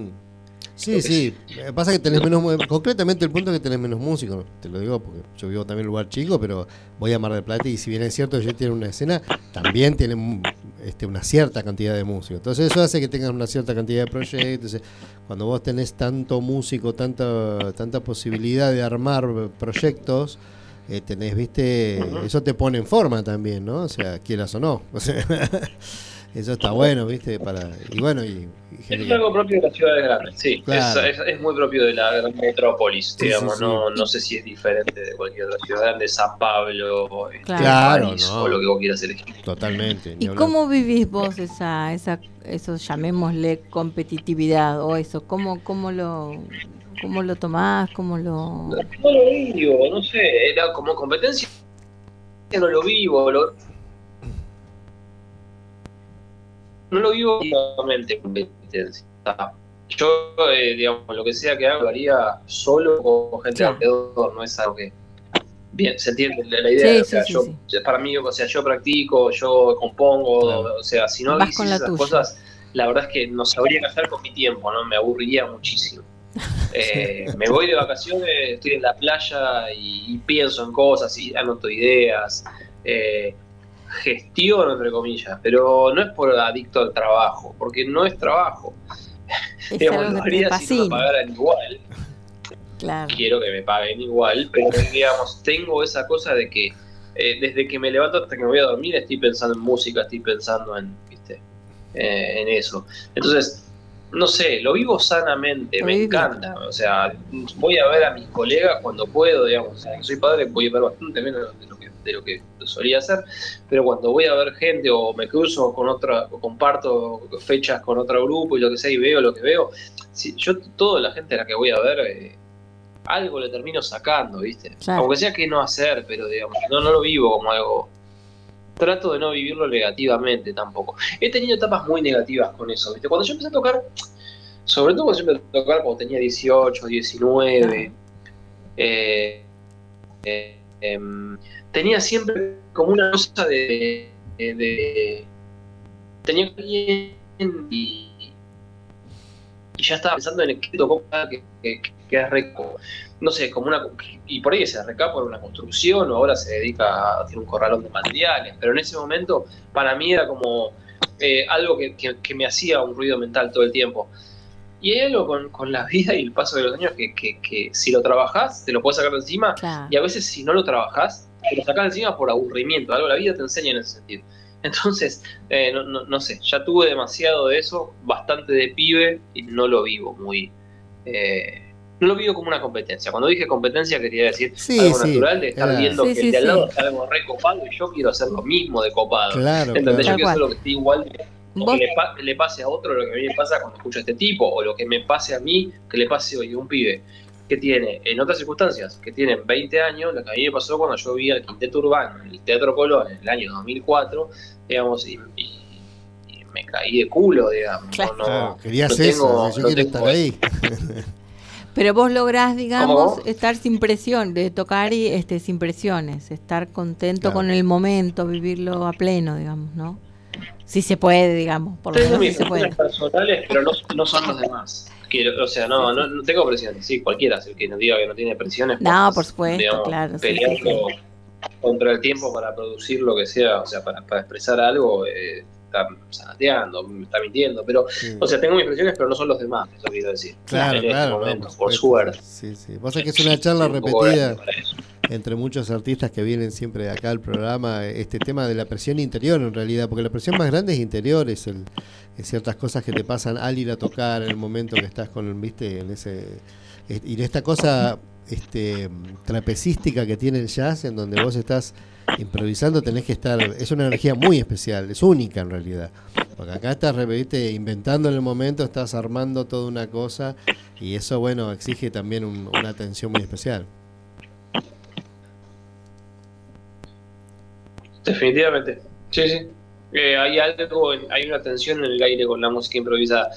Sí. Pasa que tenés menos, concretamente el punto es que tenés menos músicos, te lo digo porque yo vivo también en un lugar chico, pero voy a Mar del Plata y si bien es cierto que yo tiene una escena, también tienen una cierta cantidad de músicos. Entonces eso hace que tengan una cierta cantidad de proyectos. Entonces, cuando vos tenés tanto músico, tanta posibilidad de armar proyectos, tenés, viste, eso te pone en forma también, ¿no? O sea, quieras o no. O sea, eso está bueno, ¿viste? Es algo propio de las ciudades grandes, sí. Claro. Es muy propio de la gran metrópolis, digamos. Sí. No sé si es diferente de cualquier otra ciudad grande, San Pablo, París, o lo que vos quieras elegir. Totalmente. ¿Y cómo vivís vos eso, llamémosle competitividad o eso? ¿Cómo lo tomás? ¿Cómo lo...? No lo vivo, no sé. Como competencia no lo vivo, no lo vivo directamente competencia. Yo, digamos, lo que sea que haga, lo haría solo con gente alrededor, no es algo que... Bien, se entiende la idea, para mí, o sea, yo practico, yo compongo, o sea, si no hiciese esas cosas, la verdad es que no sabría qué hacer con mi tiempo, ¿no? Me aburriría muchísimo. Me voy de vacaciones, estoy en la playa y pienso en cosas y anoto ideas, gestiono entre comillas, pero no es por adicto al trabajo, porque no es trabajo. Digamos, lo haría si no me pagaran igual. Claro. Quiero que me paguen igual, pero digamos, tengo esa cosa de que desde que me levanto hasta que me voy a dormir estoy pensando en música, estoy pensando en eso. Entonces, no sé, lo vivo sanamente, me encanta. O sea, voy a ver a mis colegas cuando puedo, digamos. O sea, que soy padre, voy a ver bastante menos de lo que solía hacer, pero cuando voy a ver gente o me cruzo con otra, o comparto fechas con otro grupo y lo que sea y veo lo que veo, yo toda la gente a la que voy a ver, algo le termino sacando, ¿viste? Claro. Aunque sea que no hacer, pero digamos, no lo vivo como algo. Trato de no vivirlo negativamente tampoco. He tenido etapas muy negativas con eso, ¿viste? Cuando yo empecé a tocar, sobre todo cuando yo empecé a tocar cuando tenía 18, 19, tenía siempre como una cosa de tenía alguien y ya estaba pensando en el que tocó que que es reco, no sé, como y por ahí se reca por una construcción, o ahora se dedica a tener un corralón de materiales, pero en ese momento para mí era como algo que me hacía un ruido mental todo el tiempo. Y hay algo con la vida y el paso de los años que si lo trabajás, te lo puedes sacar de encima, Claro. y a veces si no lo trabajás, te lo sacás de encima por aburrimiento, algo la vida te enseña en ese sentido. Entonces, no sé, ya tuve demasiado de eso, bastante de pibe, y no lo vivo muy... no lo vivo como una competencia. Cuando dije competencia quería decir algo natural de estar viendo que el de al lado está algo re copado y yo quiero hacer lo mismo de copado. Claro, ¿Entendés? claro. Yo quiero hacer lo que esté igual de... O que le pase a otro lo que a mí me pasa cuando escucho a este tipo, o lo que me pase a mí que le pase hoy a un pibe que tiene, en otras circunstancias, que tienen 20 años, lo que a mí me pasó cuando yo vi al Quinteto Urbano en el Teatro Colón en el año 2004, digamos, y me caí de culo, digamos. Claro. Claro, querías eso, yo quiero estar ahí. Pero vos lográs, digamos, ¿Cómo? estar sin presión, de tocar y sin presiones, estar contento con el momento, vivirlo a pleno, digamos, ¿no? Si se puede, digamos, por lo Tengo menos si mis se puede. presiones personales, pero no son los demás. O sea, no tengo presiones, sí, cualquiera, el que nos diga que no tiene presiones. No, pues, por supuesto, digamos, claro. Sí, peleando contra el tiempo para producir lo que sea, o sea, para expresar algo, está sanateando, me está mintiendo, pero, o sea, tengo mis presiones, pero no son los demás, eso quiero decir. Claro, en este claro. momento, No, por suerte. Sí. Vos sabés que es una charla repetida entre muchos artistas que vienen siempre acá al programa, este tema de la presión interior en realidad, porque la presión más grande es interior, es ciertas cosas que te pasan al ir a tocar en el momento que estás viste, en ese... Y en esta cosa trapecística que tiene el jazz, en donde vos estás improvisando, tenés que estar... Es una energía muy especial, es única en realidad. Porque acá estás inventando en el momento, estás armando toda una cosa, y eso, bueno, exige también una atención muy especial. Definitivamente, sí. Hay una tensión en el aire con la música improvisada,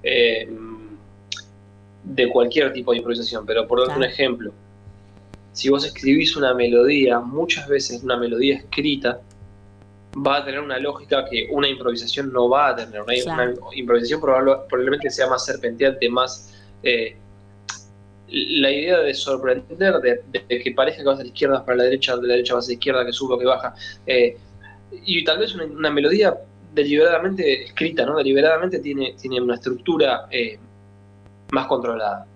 de cualquier tipo de improvisación, pero por darte un ejemplo, si vos escribís una melodía, muchas veces una melodía escrita va a tener una lógica que una improvisación no va a tener. Una improvisación probablemente sea más serpenteante, más... la idea de sorprender, de que parezca que vas a la izquierda para la derecha, de la derecha vas a la izquierda, que sube o que baja, y tal vez una melodía deliberadamente escrita, ¿no? Deliberadamente tiene una estructura más controlada.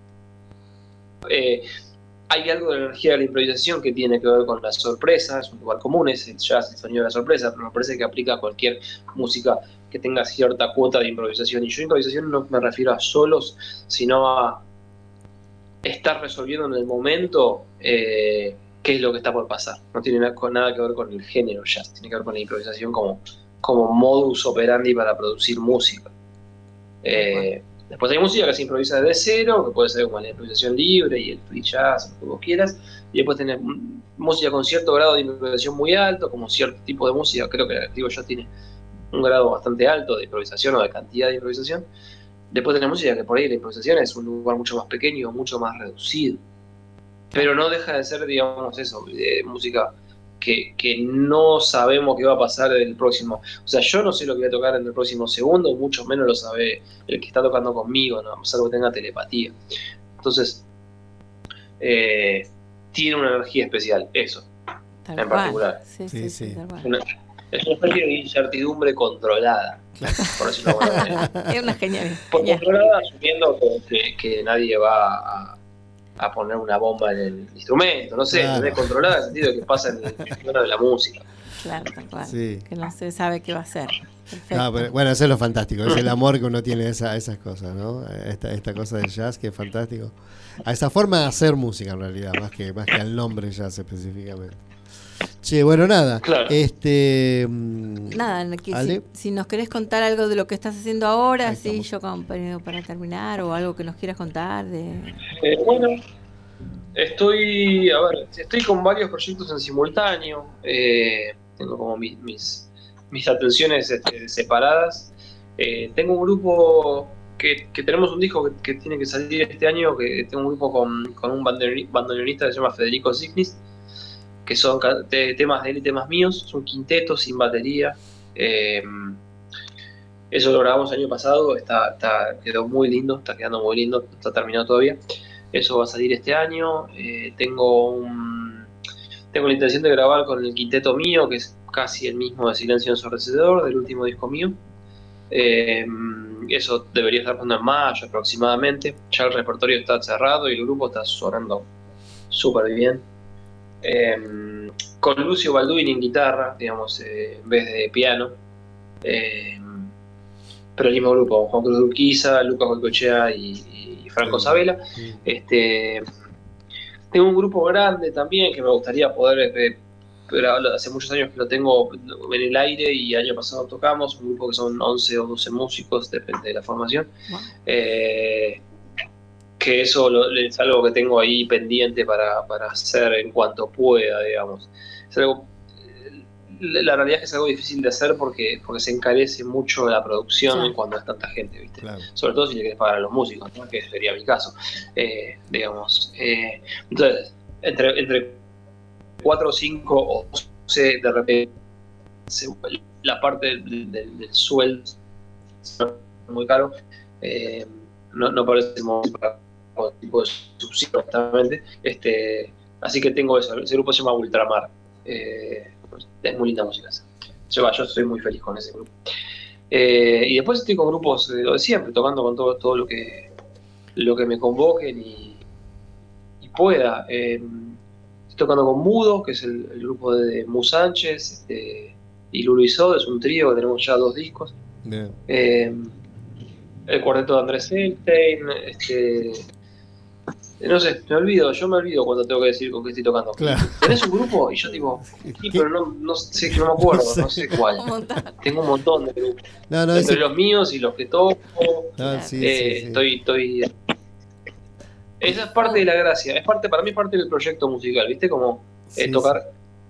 Hay algo de la energía de la improvisación que tiene que ver con la sorpresa, es un lugar común, es el jazz, el sonido de la sorpresa, pero me parece que aplica a cualquier música que tenga cierta cuota de improvisación. Y yo improvisación no me refiero a solos, sino a estar resolviendo en el momento qué es lo que está por pasar. No tiene nada que ver con el género jazz, tiene que ver con la improvisación como modus operandi para producir música. Después hay música que se improvisa desde cero, que puede ser como la improvisación libre y el free jazz, lo que vos quieras, y después tenés música con cierto grado de improvisación muy alto, como cierto tipo de música, creo que el activo jazz tiene un grado bastante alto de improvisación o de cantidad de improvisación. Después tenés música que por ahí la improvisación es un lugar mucho más pequeño, mucho más reducido. Pero no deja de ser, digamos, eso, música que no sabemos qué va a pasar en el próximo. O sea, yo no sé lo que voy a tocar en el próximo segundo, mucho menos lo sabe el que está tocando conmigo, ¿no? Salvo que tenga telepatía. Entonces, tiene una energía especial, eso, tal en cual. particular. Sí. Es una especie de incertidumbre controlada. Por decirlo de alguna manera. Es una genial. Por controlada, asumiendo que nadie va a poner una bomba en el instrumento, no sé, claro. Controlada en el sentido de que pasa en el fenómeno de la música. Claro, tal cual. Sí. Que no se sabe qué va a hacer. No, pero, bueno, eso es lo fantástico, es el amor que uno tiene a esas cosas, ¿no? Esta cosa del jazz que es fantástico. A esa forma de hacer música en realidad, más que al nombre jazz específicamente. Che, bueno, nada. Claro. Nada, si nos querés contar algo de lo que estás haciendo ahora, sí, yo para terminar, o algo que nos quieras contar bueno, estoy con varios proyectos en simultáneo. Tengo como mis atenciones separadas. Tengo un grupo que tenemos un disco que tiene que salir este año, que tengo un grupo con un bandoneonista que se llama Federico Signis, que son temas de él y temas míos, es un quinteto sin batería. Eso lo grabamos el año pasado, quedó muy lindo, está quedando muy lindo, no está terminado todavía. Eso va a salir este año. Tengo la intención de grabar con el quinteto mío, que es casi el mismo de Silencio Ensordecedor, del último disco mío. Eso debería estar pasando en mayo aproximadamente. Ya el repertorio está cerrado y el grupo está sonando súper bien. Con Lucio Balduini en guitarra, digamos, en vez de piano. Pero el mismo grupo, Juan Cruz Urquiza, Lucas Goicoechea y Franco Sabela. Tengo un grupo grande también que me gustaría poder, pero hace muchos años que lo tengo en el aire y el año pasado tocamos, un grupo que son 11 o 12 músicos, depende de la formación. Wow. Que eso es algo que tengo ahí pendiente para hacer en cuanto pueda, digamos. Es algo, la realidad es que es algo difícil de hacer porque se encarece mucho la producción cuando es tanta gente, ¿viste? Claro. Sobre todo si le querés pagar a los músicos, ¿no? Que sería mi caso, digamos. Entonces, entre 4 o 5 o 12, de repente la parte del sueldo es muy caro, no parece para tipo de subsidio exactamente, así que tengo eso. Ese grupo se llama Ultramar. Es muy linda música esa. Yo estoy muy feliz con ese grupo. Y después estoy con grupos lo de siempre, tocando con todo lo que me convoquen y pueda. Estoy tocando con Mudo, que es el grupo de Mu Sánchez y Lulu Isod, es un trío que tenemos ya 2 discos. El cuarteto de Andrés Elstein, no sé, yo me olvido cuando tengo que decir con qué estoy tocando. Claro. ¿Tenés un grupo? Y yo digo, sí, pero no sé, no me acuerdo, no sé cuál. Tengo un montón de grupos. Entre los míos y los que toco. Estoy. Esa es parte de la gracia, para mí es parte del proyecto musical, ¿viste? Como tocar.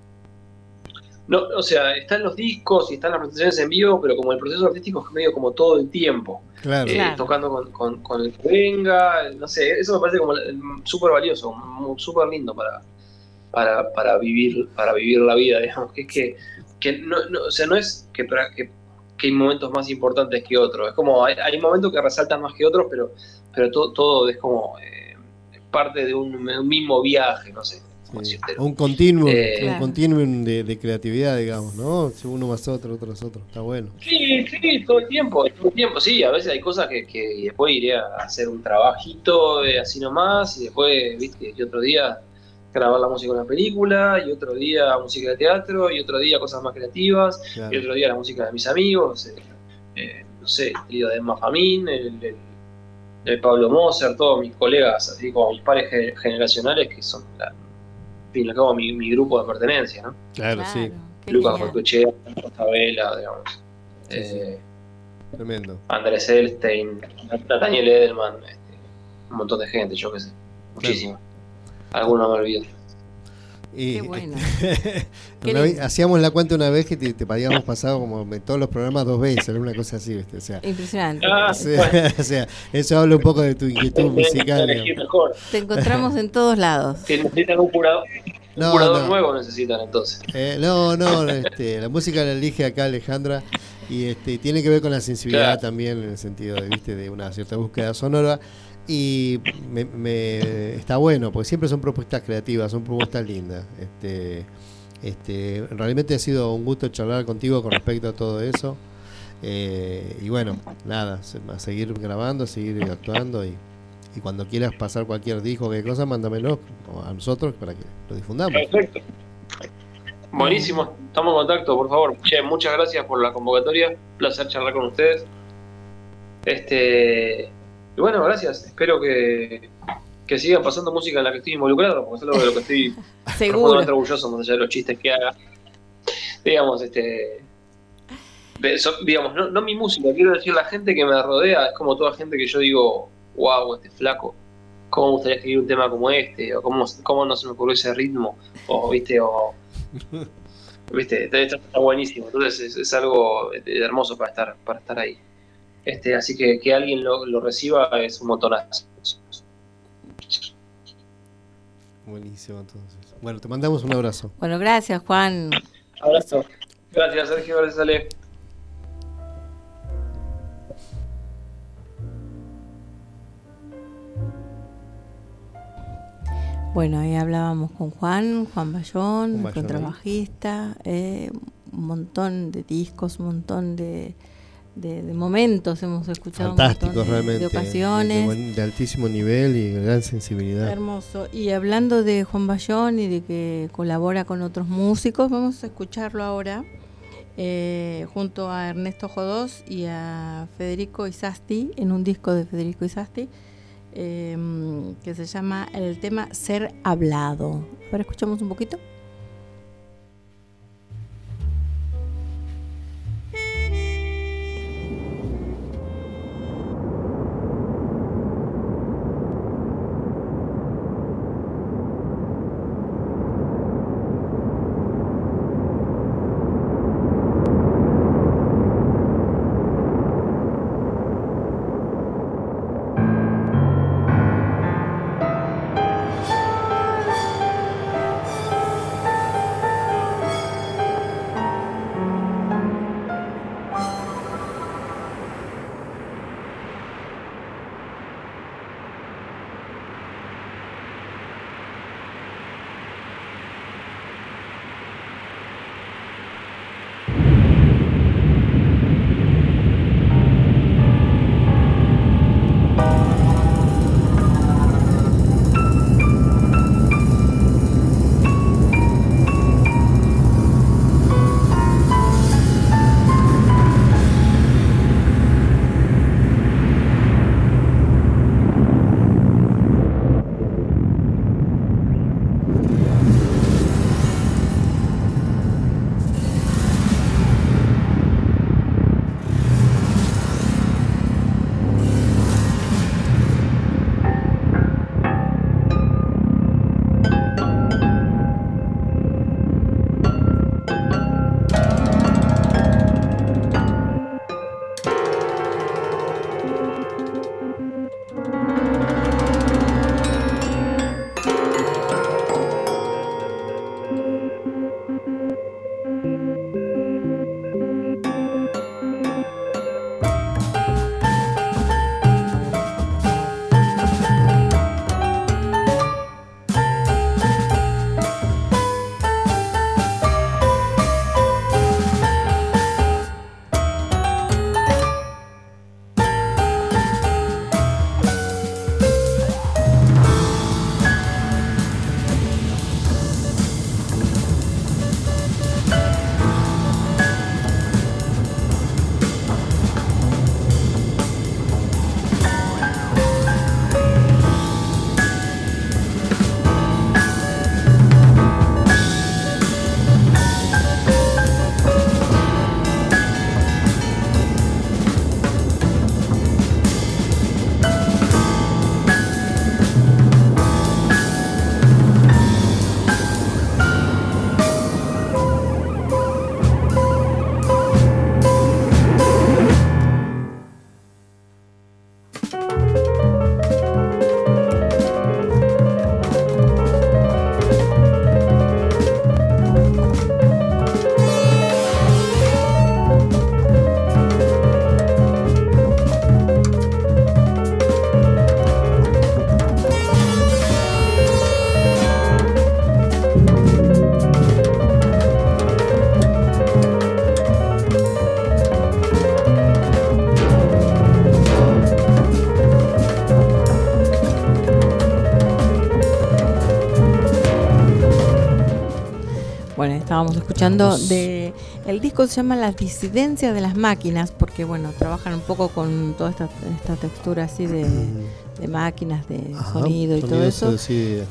No, o sea, están los discos y están las presentaciones en vivo, pero como el proceso artístico es medio como todo el tiempo. Claro. Tocando con el que venga, no sé, eso me parece como súper valioso, súper lindo para vivir la vida, digamos, que no, o sea, no es que hay momentos más importantes que otros, es como hay momentos que resaltan más que otros, pero todo es como parte de un mismo viaje, no sé. Sí. Un continuum de creatividad, digamos, ¿no? Uno más otro más otro, está bueno. Sí, todo el tiempo, sí, a veces hay cosas que después iré a hacer un trabajito así nomás, y después, viste, que otro día grabar la música de una película, y otro día música de teatro, y otro día cosas más creativas, claro. Y otro día la música de mis amigos, no sé, el trío de Emma Famín, el Pablo Moser, todos mis colegas, así como mis pares generacionales que son fin, acabo mi grupo de pertenencia, ¿no? Claro, sí. Lucas Goicoechea, Sabela, digamos. Sí. Tremendo. Andrés Elstein, Daniel Edelman, un montón de gente, yo qué sé. Muchísimo. Claro. Algunos me olvido. Qué bueno. Hacíamos la cuenta una vez que te habíamos pasado como en todos los programas 2 veces, era una cosa así, ¿viste? O sea, impresionante. O sea, eso habla un poco de tu inquietud musical. Te encontramos en todos lados. Necesitan un curador. Un curador nuevo necesitan entonces. La música la elige acá Alejandra y tiene que ver con la sensibilidad también en el sentido de una cierta búsqueda sonora. Y está bueno, porque siempre son propuestas creativas, son propuestas lindas. Realmente ha sido un gusto charlar contigo con respecto a todo eso. Y bueno, nada, a seguir grabando, a seguir actuando. Y cuando quieras pasar cualquier disco o cualquier cosa, mándamelo a nosotros para que lo difundamos. Perfecto. Buenísimo, estamos en contacto, por favor. Che, muchas gracias por la convocatoria. Un placer charlar con ustedes. Y bueno, gracias. Espero que sigan pasando música en la que estoy involucrado, porque es algo de lo que estoy profundamente orgulloso, más allá de los chistes que haga. Digamos, digamos, no mi música, quiero decir, la gente que me rodea es como toda gente que yo digo, wow, flaco, cómo me gustaría escribir un tema como o cómo no se me ocurrió ese ritmo, viste, esto está buenísimo. Entonces es algo hermoso para estar ahí. Así que alguien lo reciba es un montonazo. Buenísimo, entonces. Bueno, te mandamos un abrazo. Bueno, gracias, Juan. Abrazo. Gracias, Sergio. Gracias, Ale. Bueno, ahí hablábamos con Juan Bayón, contrabajista, un montón de discos, un montón de momentos hemos escuchado. Fantásticos, realmente. De ocasiones. De altísimo nivel y gran sensibilidad. Hermoso. Y hablando de Juan Bayón y de que colabora con otros músicos, vamos a escucharlo ahora junto a Ernesto Jodós y a Federico Isasti, en un disco de Federico Isasti, que se llama el tema Ser Hablado. Ahora escuchamos un poquito. Estábamos escuchando de el disco, se llama Las disidencias de las máquinas, porque bueno, trabajan un poco con toda esta textura así de máquinas, de sonido y todo eso. Sí,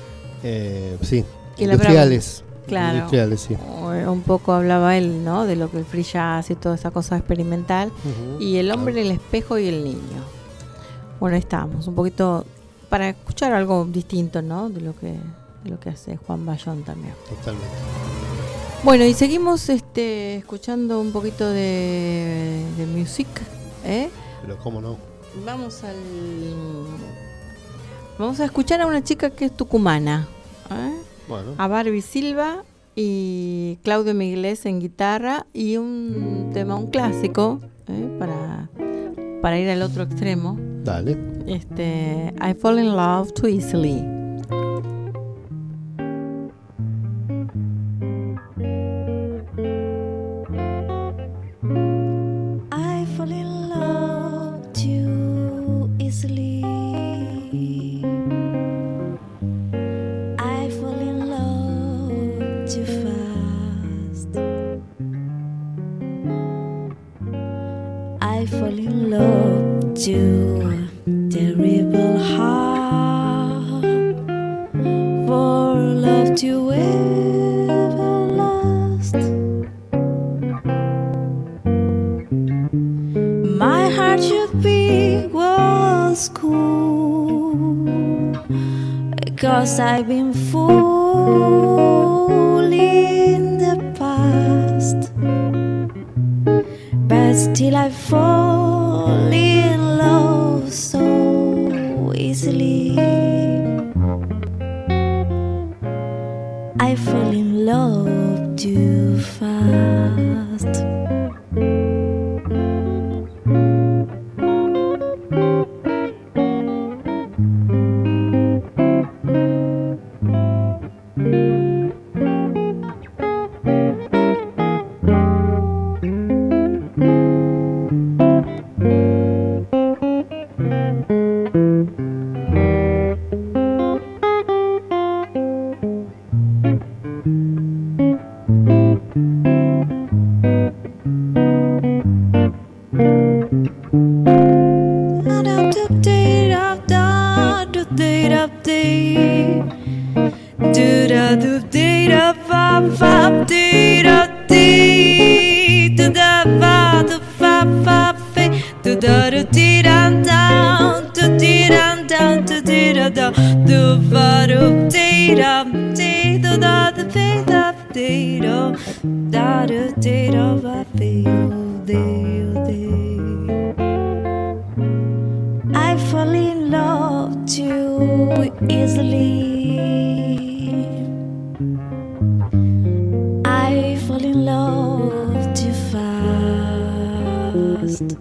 industriales. Claro, industriales, sí. Un poco hablaba él, ¿no? De lo que el free jazz y toda esa cosa experimental. Y el hombre, el espejo y el niño. Bueno, ahí estábamos, un poquito para escuchar algo distinto, ¿no? De lo que hace Juan Bayón también. Totalmente. Bueno, y seguimos escuchando un poquito de music, ¿eh? Pero cómo no. Vamos a escuchar a una chica que es tucumana, ¿eh? Bueno. A Barbie Silva y Claudio Miglés en guitarra y un tema, un clásico, para ir al otro extremo. Dale. I Fall in Love Too Easily. I fall in love to a terrible heart, for love to ever last. My heart should be old school, 'cause I've been fool in the past, but still I fall in love so easily. I fall in love too fast. I fall in love too easily. I fall in love too fast.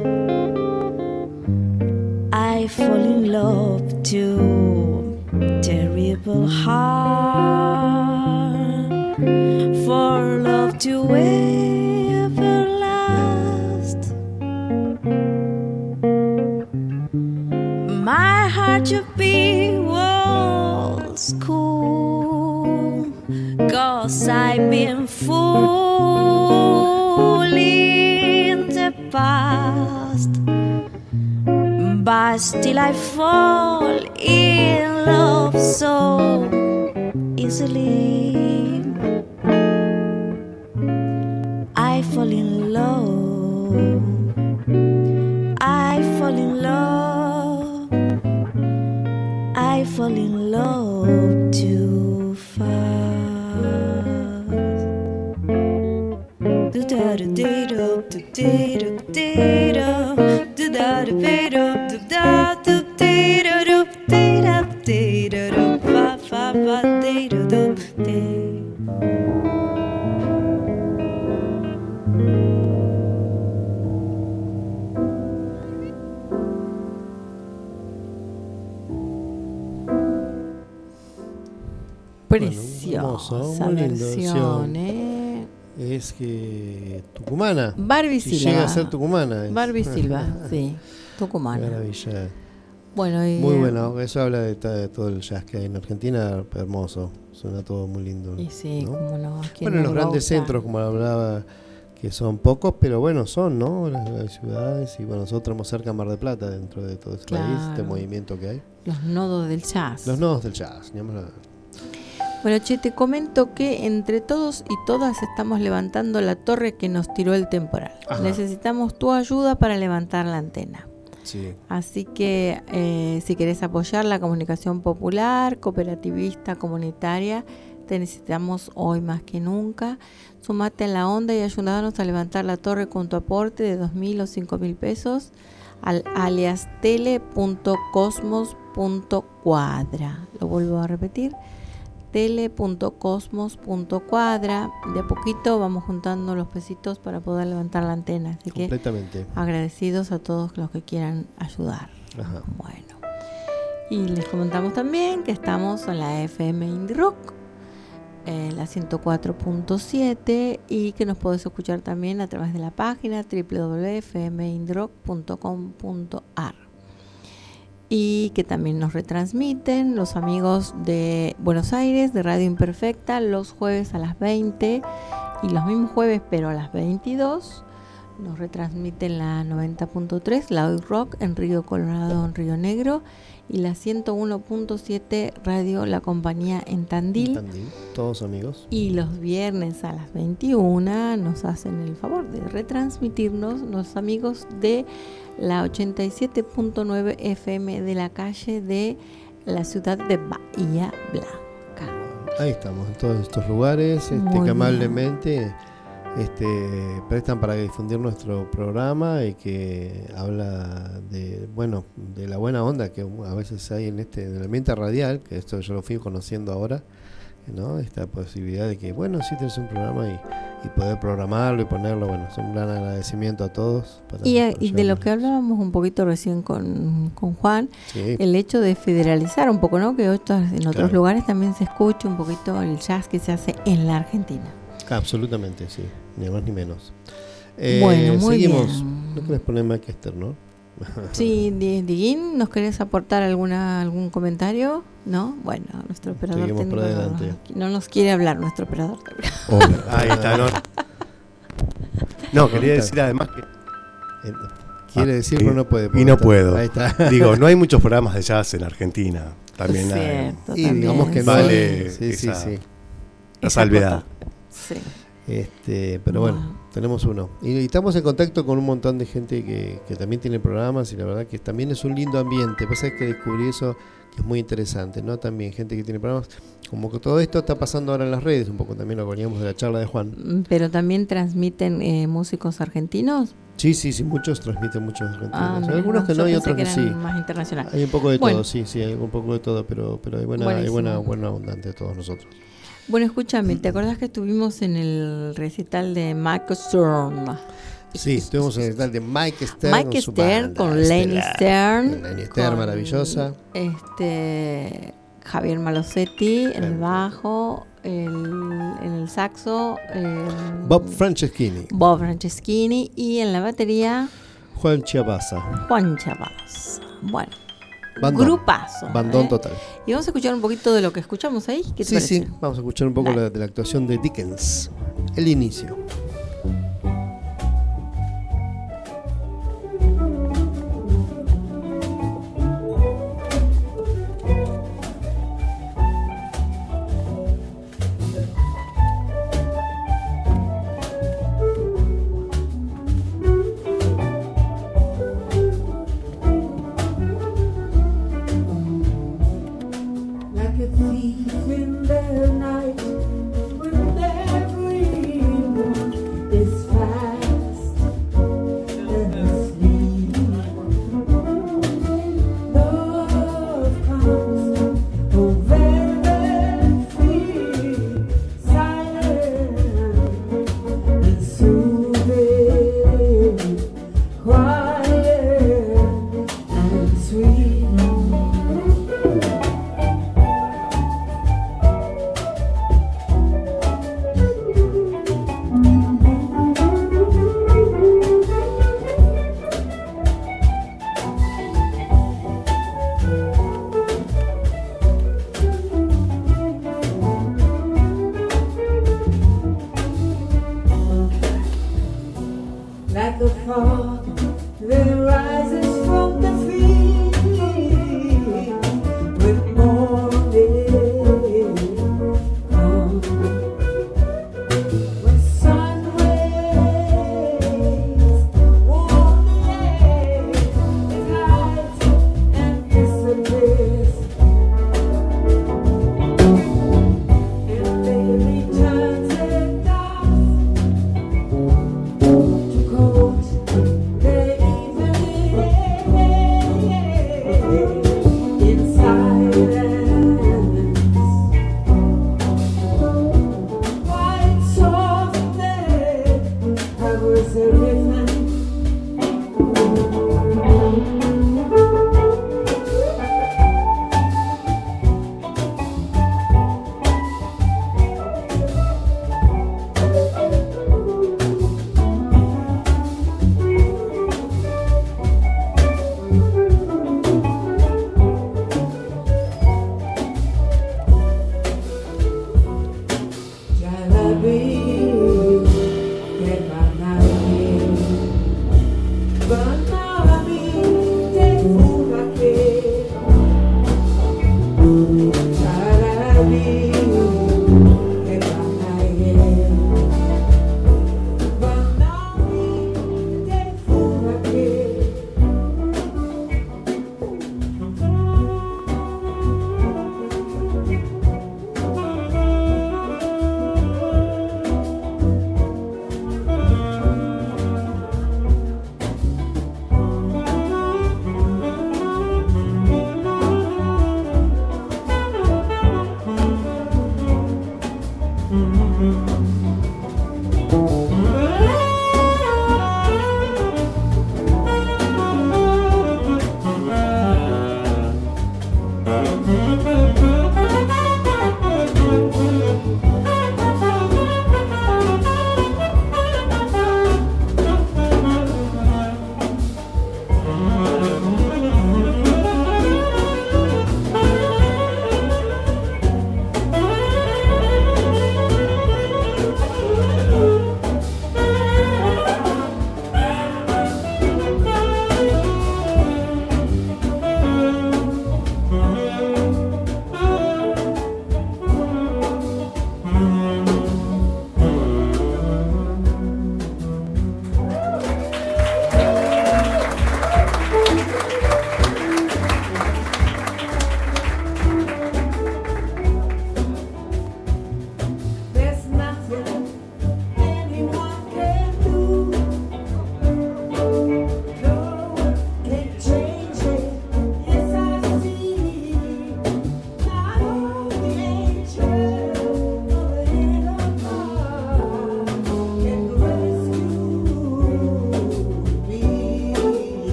I fall in love too terrible hard, for love to ever last. My heart should be old school, 'cause I've been fool in the past, but still I fall in love so easily. I fall in love, I fall in love, I fall in love too fast. Do da da da da da da da do da da da do da do da do da da do fa fa fa da do da. Preciosa versión, Es que tucumana. Barbie si Silva. Llega a ser tucumana. Barbie Silva, sí, tucumana. Qué maravilla. Bueno, muy bueno, eso habla de todo el jazz que hay en Argentina, hermoso. Suena todo muy lindo. Y sí, ¿no? Como no, bueno, en los grandes centros, como hablaba, que son pocos, pero bueno, son, ¿no? Las ciudades, y bueno, nosotros estamos cerca de Mar del Plata, dentro de todo este país, este movimiento que hay. Los nodos del jazz. Los nodos del jazz, digamos. Bueno, Che, te comento que entre todos y todas estamos levantando la torre que nos tiró el temporal. Ajá. Necesitamos tu ayuda para levantar la antena. Sí. Así que si querés apoyar la comunicación popular, cooperativista, comunitaria, te necesitamos hoy más que nunca. Sumate a la onda y ayúdanos a levantar la torre con tu aporte de 2.000 o 5.000 pesos al alias tele.cosmos.cuadra. Lo vuelvo a repetir. tele.cosmos.cuadra. De a poquito vamos juntando los pesitos para poder levantar la antena, así que agradecidos a todos los que quieran ayudar. Ajá. Bueno, y les comentamos también que estamos en la FM Indie Rock, la 104.7, y que nos podés escuchar también a través de la página www.fmindrock.com.ar, y que también nos retransmiten los amigos de Buenos Aires, de Radio Imperfecta, los jueves a las 20, y los mismos jueves pero a las 22, nos retransmiten la 90.3, la Hoy Rock en Río Colorado, en Río Negro, y la 101.7 Radio La Compañía en Tandil. Todos amigos. Y los viernes a las 21 nos hacen el favor de retransmitirnos los amigos de la 87.9 FM de la calle de la ciudad de Bahía Blanca. Ahí estamos, en todos estos lugares que amablemente prestan para difundir nuestro programa y que habla de la buena onda que a veces hay en el ambiente radial, que esto yo lo fui conociendo ahora, ¿no? Esta posibilidad de que sí tienes un programa y poder programarlo y ponerlo, es un gran agradecimiento a todos. Y de lo que hablábamos un poquito recién con Juan, sí. El hecho de federalizar un poco, ¿no? Que en otros lugares también se escucha un poquito el jazz que se hace en la Argentina. Absolutamente, sí, ni más ni menos. Muy seguimos. bien. No querés poner Maquester, ¿no? Sí, Diguín, ¿nos querés aportar algún comentario? ¿No? Bueno, nuestro operador técnico no nos quiere hablar, nuestro operador técnico. Ahí está, no, quería decir además que... Quiere decir, pero no puede. Y no puedo. Ahí está. Digo, no hay muchos programas de jazz en Argentina. También hay. Y digamos que vale sí. La salvedad. Sí. Pero tenemos uno. Y estamos en contacto con un montón de gente que también tiene programas, y la verdad que también es un lindo ambiente. Pasa que descubrí eso, que es muy interesante, ¿no? También gente que tiene programas. Como que todo esto está pasando ahora en las redes, un poco también lo poníamos de la charla de Juan. ¿Pero también transmiten músicos argentinos? Sí, muchos transmiten muchos argentinos. Hay algunos que no, hay otros que sí. Más internacional. Hay un poco de todo, sí, hay un poco de todo, pero hay buena onda entre todos nosotros. Bueno, escúchame, ¿te acordás que estuvimos en el recital de Mike Stern? Sí, estuvimos en el recital de Mike Stern con Lenny Stern. Lenny Stern, maravillosa. Javier Malosetti en el bajo, en el saxo. Bob Franceschini. Y en la batería. Juan Chiabaza. Bueno. Grupazo. Bandón total. Y vamos a escuchar un poquito de lo que escuchamos ahí. ¿Qué te parece? Sí, vamos a escuchar un poco de la actuación de Dickens. El inicio.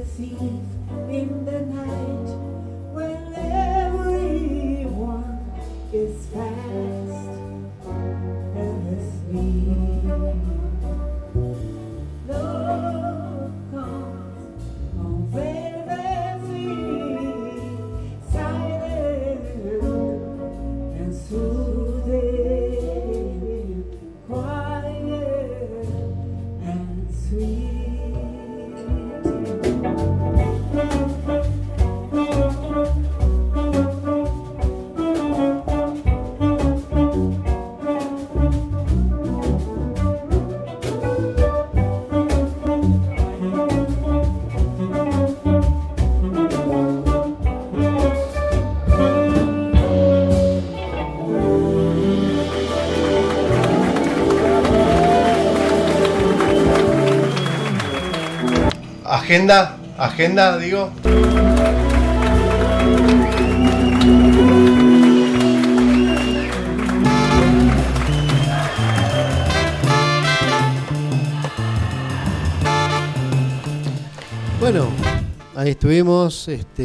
Christmas Eve in the night when everyone is fast asleep. Love comes on velvet wings, silent and soothing, quiet and sweet. Agenda, digo. Bueno, ahí estuvimos. Esta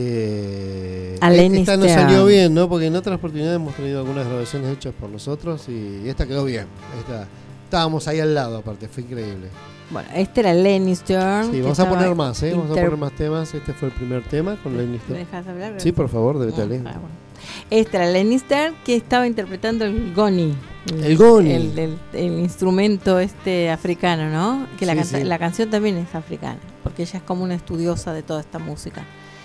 no salió bien, ¿no? Porque en otras oportunidades hemos tenido algunas grabaciones hechas por nosotros y esta quedó bien. Estábamos ahí al lado, aparte, fue increíble. Bueno, este era Lenny Stern. Sí, vamos a poner más, Vamos a poner más temas. Este fue el primer tema con Lenny Stern. ¿Me dejas hablar? Sí, por favor, debete leer. Bueno. Este era Lenny Stern que estaba interpretando el goni. El goni. El instrumento africano, ¿no? Que Sí. la canción también es africana, porque ella es como una estudiosa de toda esta música.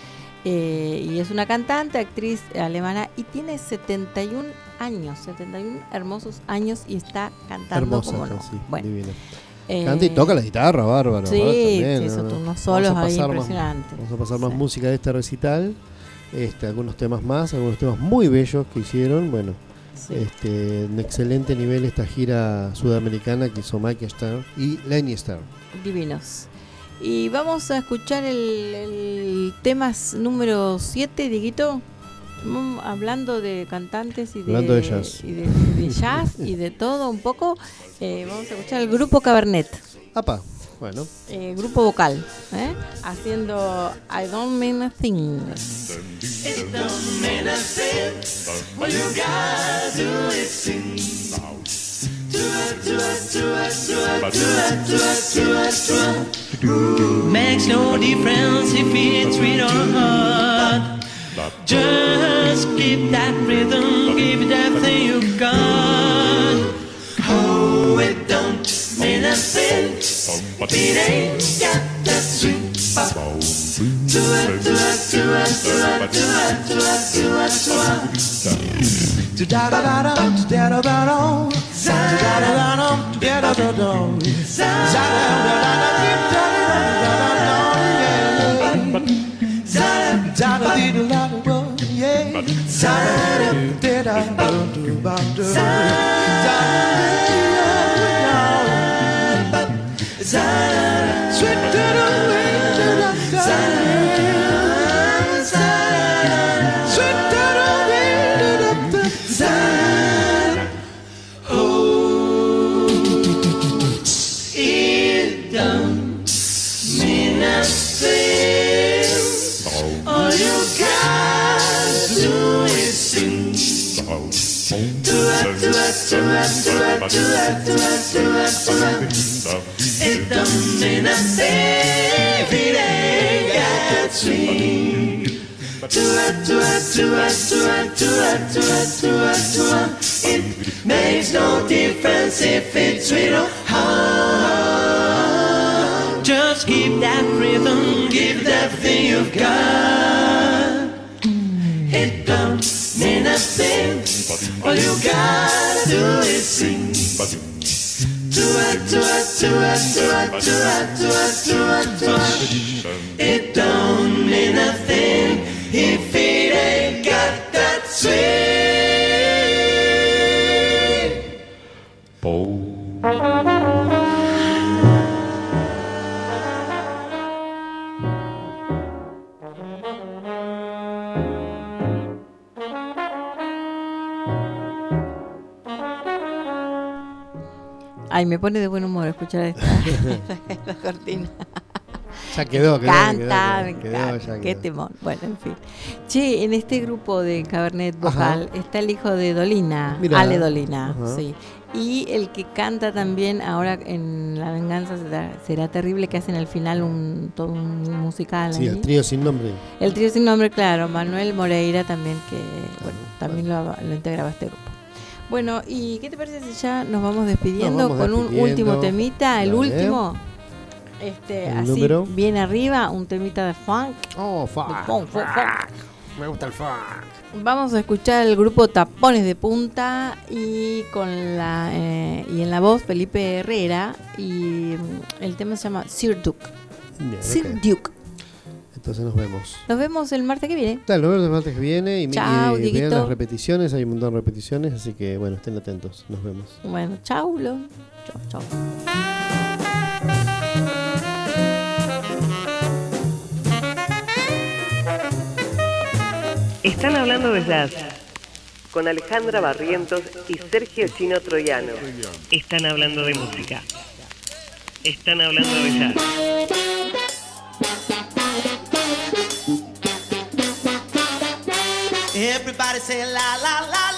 Y es una cantante, actriz alemana y tiene 71 años, 71 hermosos años y está cantando Hermosa, como no. sí, Bueno. divina. Canta y toca la guitarra, bárbaro. Sí, también, sí, son ¿no? unos solos ahí Vamos impresionantes. a pasar más música de este recital, algunos temas muy bellos que hicieron. Bueno, Sí. En excelente nivel esta gira sudamericana que hizo Mike Stern y Lenny Stern. Divinos. Y vamos a escuchar el tema número 7, Dieguito. Hablando de cantantes y Hablando de jazz. y de jazz y de todo un poco, vamos a escuchar el grupo Cabernet. Apa, bueno. Grupo vocal, haciendo I Don't Mean a Thing. It don't mean a thing. All you gotta do is sing. Do it, do it, do it, do it, do it, do it, do it, do it. Makes no difference if it's sweet or hot. Just keep that rhythm, give it everything you got. Oh, it don't mean a thing. It ain't got that swing. Do it, do it, do it, do it, do it, do it, do it, do it. Do da da da da, do da da da da, do da da da da, do da da da da, It don't mean a thing if it ain't got that swing. Do it, do it, do it, do it, do it, do it, do it, do it. It makes no difference if it's sweet or hard. Just keep that rhythm, give that thing you've got. It don't mean a thing. All you gotta do is sing. Do it, do it, do it, do it, do it, do it, do it, do it. It don't mean a thing if it ain't got that swing. Ay, me pone de buen humor escuchar esta cortina. Ya quedó, Canta, me quedó, encanta. ya Qué quedó. temón. Bueno, en fin. Che, en este grupo de Cabernet vocal está el hijo de Dolina, Mirá. Ale Dolina, Ajá. sí. Y el que canta también ahora en La Venganza será terrible, que hacen al final todo un musical. Sí, ahí. el trío sin nombre. El trío sin nombre, claro. Manuel Moreira también, que bueno, también lo integraba este grupo. Bueno, ¿y qué te parece si ya nos vamos despidiendo Nos vamos con un despidiendo. último temita? El Dale. último. El Así, número. bien arriba, un temita de funk. Oh, fuck. De funk. Me gusta el funk. Vamos a escuchar el grupo Tapones de Punta y con y en la voz Felipe Herrera, y el tema se llama Sir Duke. Bien, Sir ok. Duke. Entonces nos vemos. Nos vemos el martes que viene. Claro, nos vemos el martes que viene y Chao, vean Dieguito. las repeticiones, hay un montón de repeticiones, así que bueno, estén atentos. Nos vemos. Bueno, chau, chau. Están hablando de jazz con Alejandra Barrientos y Sergio Chino Troyano. Están hablando de música. Están hablando de jazz. Everybody say la la la